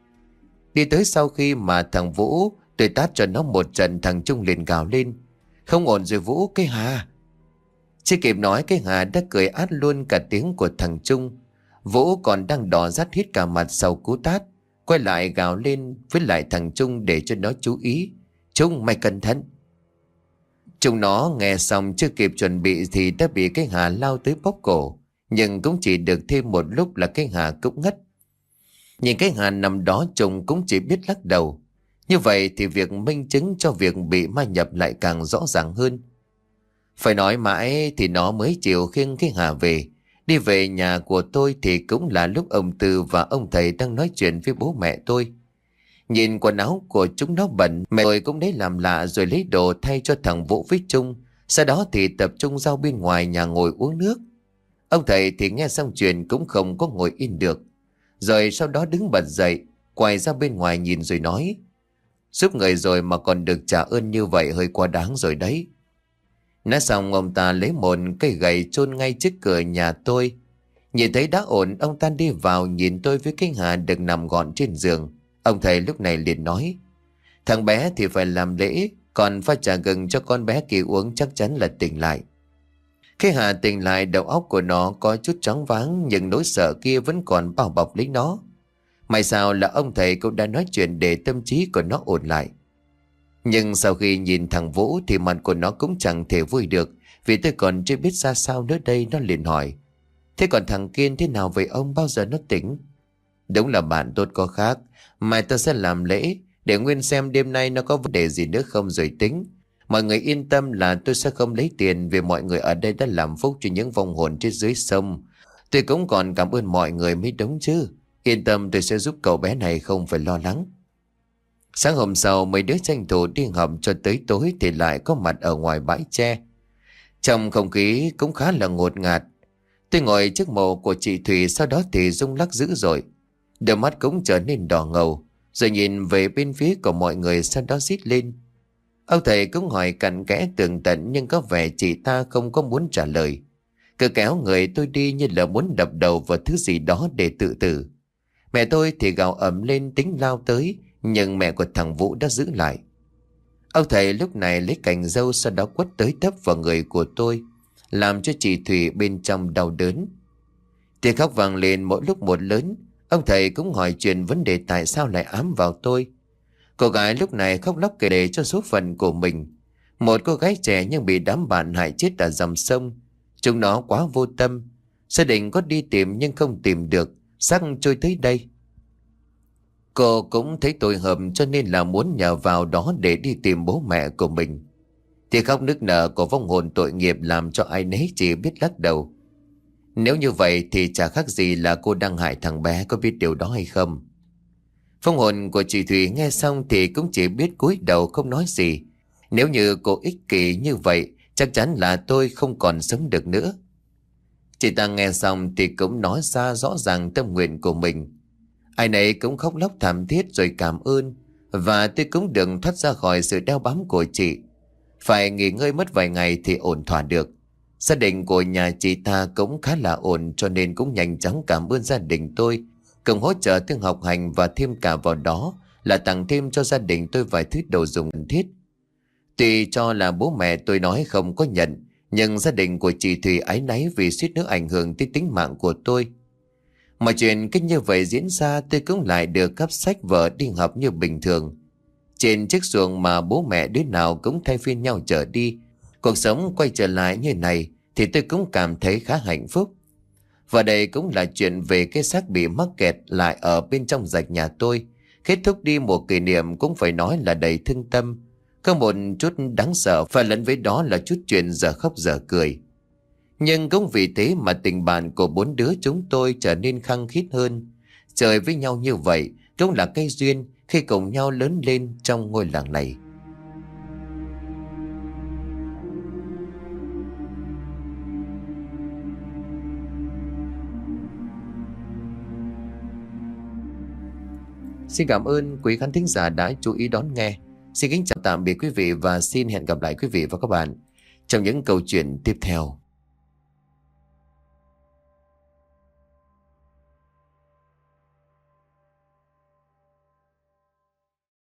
Đi tới sau khi mà thằng Vũ tôi tát cho nó một trận, thằng Trung liền gào lên: không ổn rồi Vũ, cái Hà. Chưa kịp nói cái Hà đã cười át luôn cả tiếng của thằng Trung. Vũ còn đang đỏ rát hết cả mặt sau cú tát, quay lại gào lên với lại thằng Trung để cho nó chú ý: Trung mày cẩn thận. Chúng nó nghe xong chưa kịp chuẩn bị thì đã bị cái Hà lao tới bóp cổ. Nhưng cũng chỉ được thêm một lúc là cái Hà cũng ngất. Nhìn cái Hà nằm đó, Trung cũng chỉ biết lắc đầu. Như vậy thì việc minh chứng cho việc bị ma nhập lại càng rõ ràng hơn. Phải nói mãi thì nó mới chịu khiêng cái Hà về. Đi về nhà của tôi thì cũng là lúc ông Tư và ông thầy đang nói chuyện với bố mẹ tôi. Nhìn quần áo của chúng nó bẩn, mẹ tôi cũng lấy làm lạ rồi lấy đồ thay cho thằng Vũ với Trung. Sau đó thì tập trung ra bên ngoài nhà ngồi uống nước. Ông thầy thì nghe xong chuyện cũng không có ngồi yên được. Rồi sau đó đứng bật dậy, quay ra bên ngoài nhìn rồi nói: giúp người rồi mà còn được trả ơn như vậy hơi quá đáng rồi đấy. Nói xong ông ta lấy một cây gậy chôn ngay trước cửa nhà tôi. Nhìn thấy đã ổn, ông ta đi vào nhìn tôi với cái Hà được nằm gọn trên giường. Ông thầy lúc này liền nói: thằng bé thì phải làm lễ, còn pha trà gừng cho con bé kia uống chắc chắn là tỉnh lại. Cái Hà tỉnh lại, đầu óc của nó có chút choáng váng, nhưng nỗi sợ kia vẫn còn bao bọc lấy nó. May sao là ông thầy cũng đã nói chuyện để tâm trí của nó ổn lại. Nhưng sau khi nhìn thằng Vũ thì mặt của nó cũng chẳng thể vui được, vì tôi còn chưa biết ra sao nữa đây. Nó liền hỏi: thế còn thằng Kiên thế nào vậy ông, bao giờ nó tỉnh? Đúng là bạn tốt có khác. Mai tôi sẽ làm lễ để nguyên xem đêm nay nó có vấn đề gì nữa không rồi tính. Mọi người yên tâm là tôi sẽ không lấy tiền, vì mọi người ở đây đã làm phúc cho những vong hồn trên dưới sông. Tôi cũng còn cảm ơn mọi người mới đúng chứ. Yên tâm, tôi sẽ giúp cậu bé này, không phải lo lắng. Sáng hôm sau mấy đứa tranh thủ đi học cho tới tối thì lại có mặt ở ngoài bãi tre. Trong không khí cũng khá là ngột ngạt. Tôi ngồi trước mộ của chị Thủy, sau đó thì rung lắc dữ dội. Đôi mắt cũng trở nên đỏ ngầu, rồi nhìn về bên phía của mọi người, sau đó rít lên. Ông thầy cũng hỏi cặn kẽ tường tận, nhưng có vẻ chị ta không có muốn trả lời. Cứ kéo người tôi đi như là muốn đập đầu vào thứ gì đó để tự tử. Mẹ tôi thì gào ầm lên tính lao tới, nhưng mẹ của thằng Vũ đã giữ lại. Ông thầy lúc này lấy cành râu, sau đó quất tới tấp vào người của tôi, làm cho chị Thủy bên trong đau đớn. Tiếng khóc vang lên mỗi lúc một lớn. Ông thầy cũng hỏi chuyện vấn đề tại sao lại ám vào tôi. Cô gái lúc này khóc lóc kể lể cho số phận của mình. Một cô gái trẻ nhưng bị đám bạn hại chết ở dòng sông. Chúng nó quá vô tâm. Gia đình có đi tìm nhưng không tìm được, xác trôi tới đây. Cô cũng thấy tội hợp cho nên là muốn nhờ vào đó để đi tìm bố mẹ của mình. Thì khóc nức nở của vong hồn tội nghiệp làm cho ai nấy chỉ biết lắc đầu. Nếu như vậy thì chả khác gì là cô đang hại thằng bé, có biết điều đó hay không? Phong hồn của chị Thủy nghe xong thì cũng chỉ biết cúi đầu không nói gì. Nếu như cô ích kỷ như vậy, chắc chắn là tôi không còn sống được nữa. Chị ta nghe xong thì cũng nói ra rõ ràng tâm nguyện của mình. Ai nấy cũng khóc lóc thảm thiết rồi cảm ơn. Và tôi cũng được thoát ra khỏi sự đeo bám của chị. Phải nghỉ ngơi mất vài ngày thì ổn thỏa được. Gia đình của nhà chị ta cũng khá là ổn, cho nên cũng nhanh chóng cảm ơn gia đình tôi, cùng hỗ trợ tương học hành, và thêm cả vào đó là tặng thêm cho gia đình tôi vài thứ đồ dùng cần thiết. Tuy cho là bố mẹ tôi nói không có nhận, nhưng gia đình của chị Thùy áy náy vì suýt nữa ảnh hưởng tới tính mạng của tôi. Mọi chuyện cứ như vậy diễn ra, tôi cũng lại được cắp sách vở đi học như bình thường. Trên chiếc xuồng mà bố mẹ đứa nào cũng thay phiên nhau chở đi, cuộc sống quay trở lại như này thì tôi cũng cảm thấy khá hạnh phúc. Và đây cũng là chuyện về cái xác bị mắc kẹt lại ở bên trong rạch nhà tôi. Kết thúc đi một kỷ niệm cũng phải nói là đầy thương tâm. Có một chút đáng sợ, và lẫn với đó là chút chuyện giờ khóc giờ cười. Nhưng cũng vì thế mà tình bạn của bốn đứa chúng tôi trở nên khăng khít hơn. Chơi với nhau như vậy cũng là cây duyên khi cùng nhau lớn lên trong ngôi làng này. Xin cảm ơn quý khán thính giả đã chú ý đón nghe. Xin kính chào tạm biệt quý vị và xin hẹn gặp lại quý vị và các bạn trong những câu chuyện tiếp theo.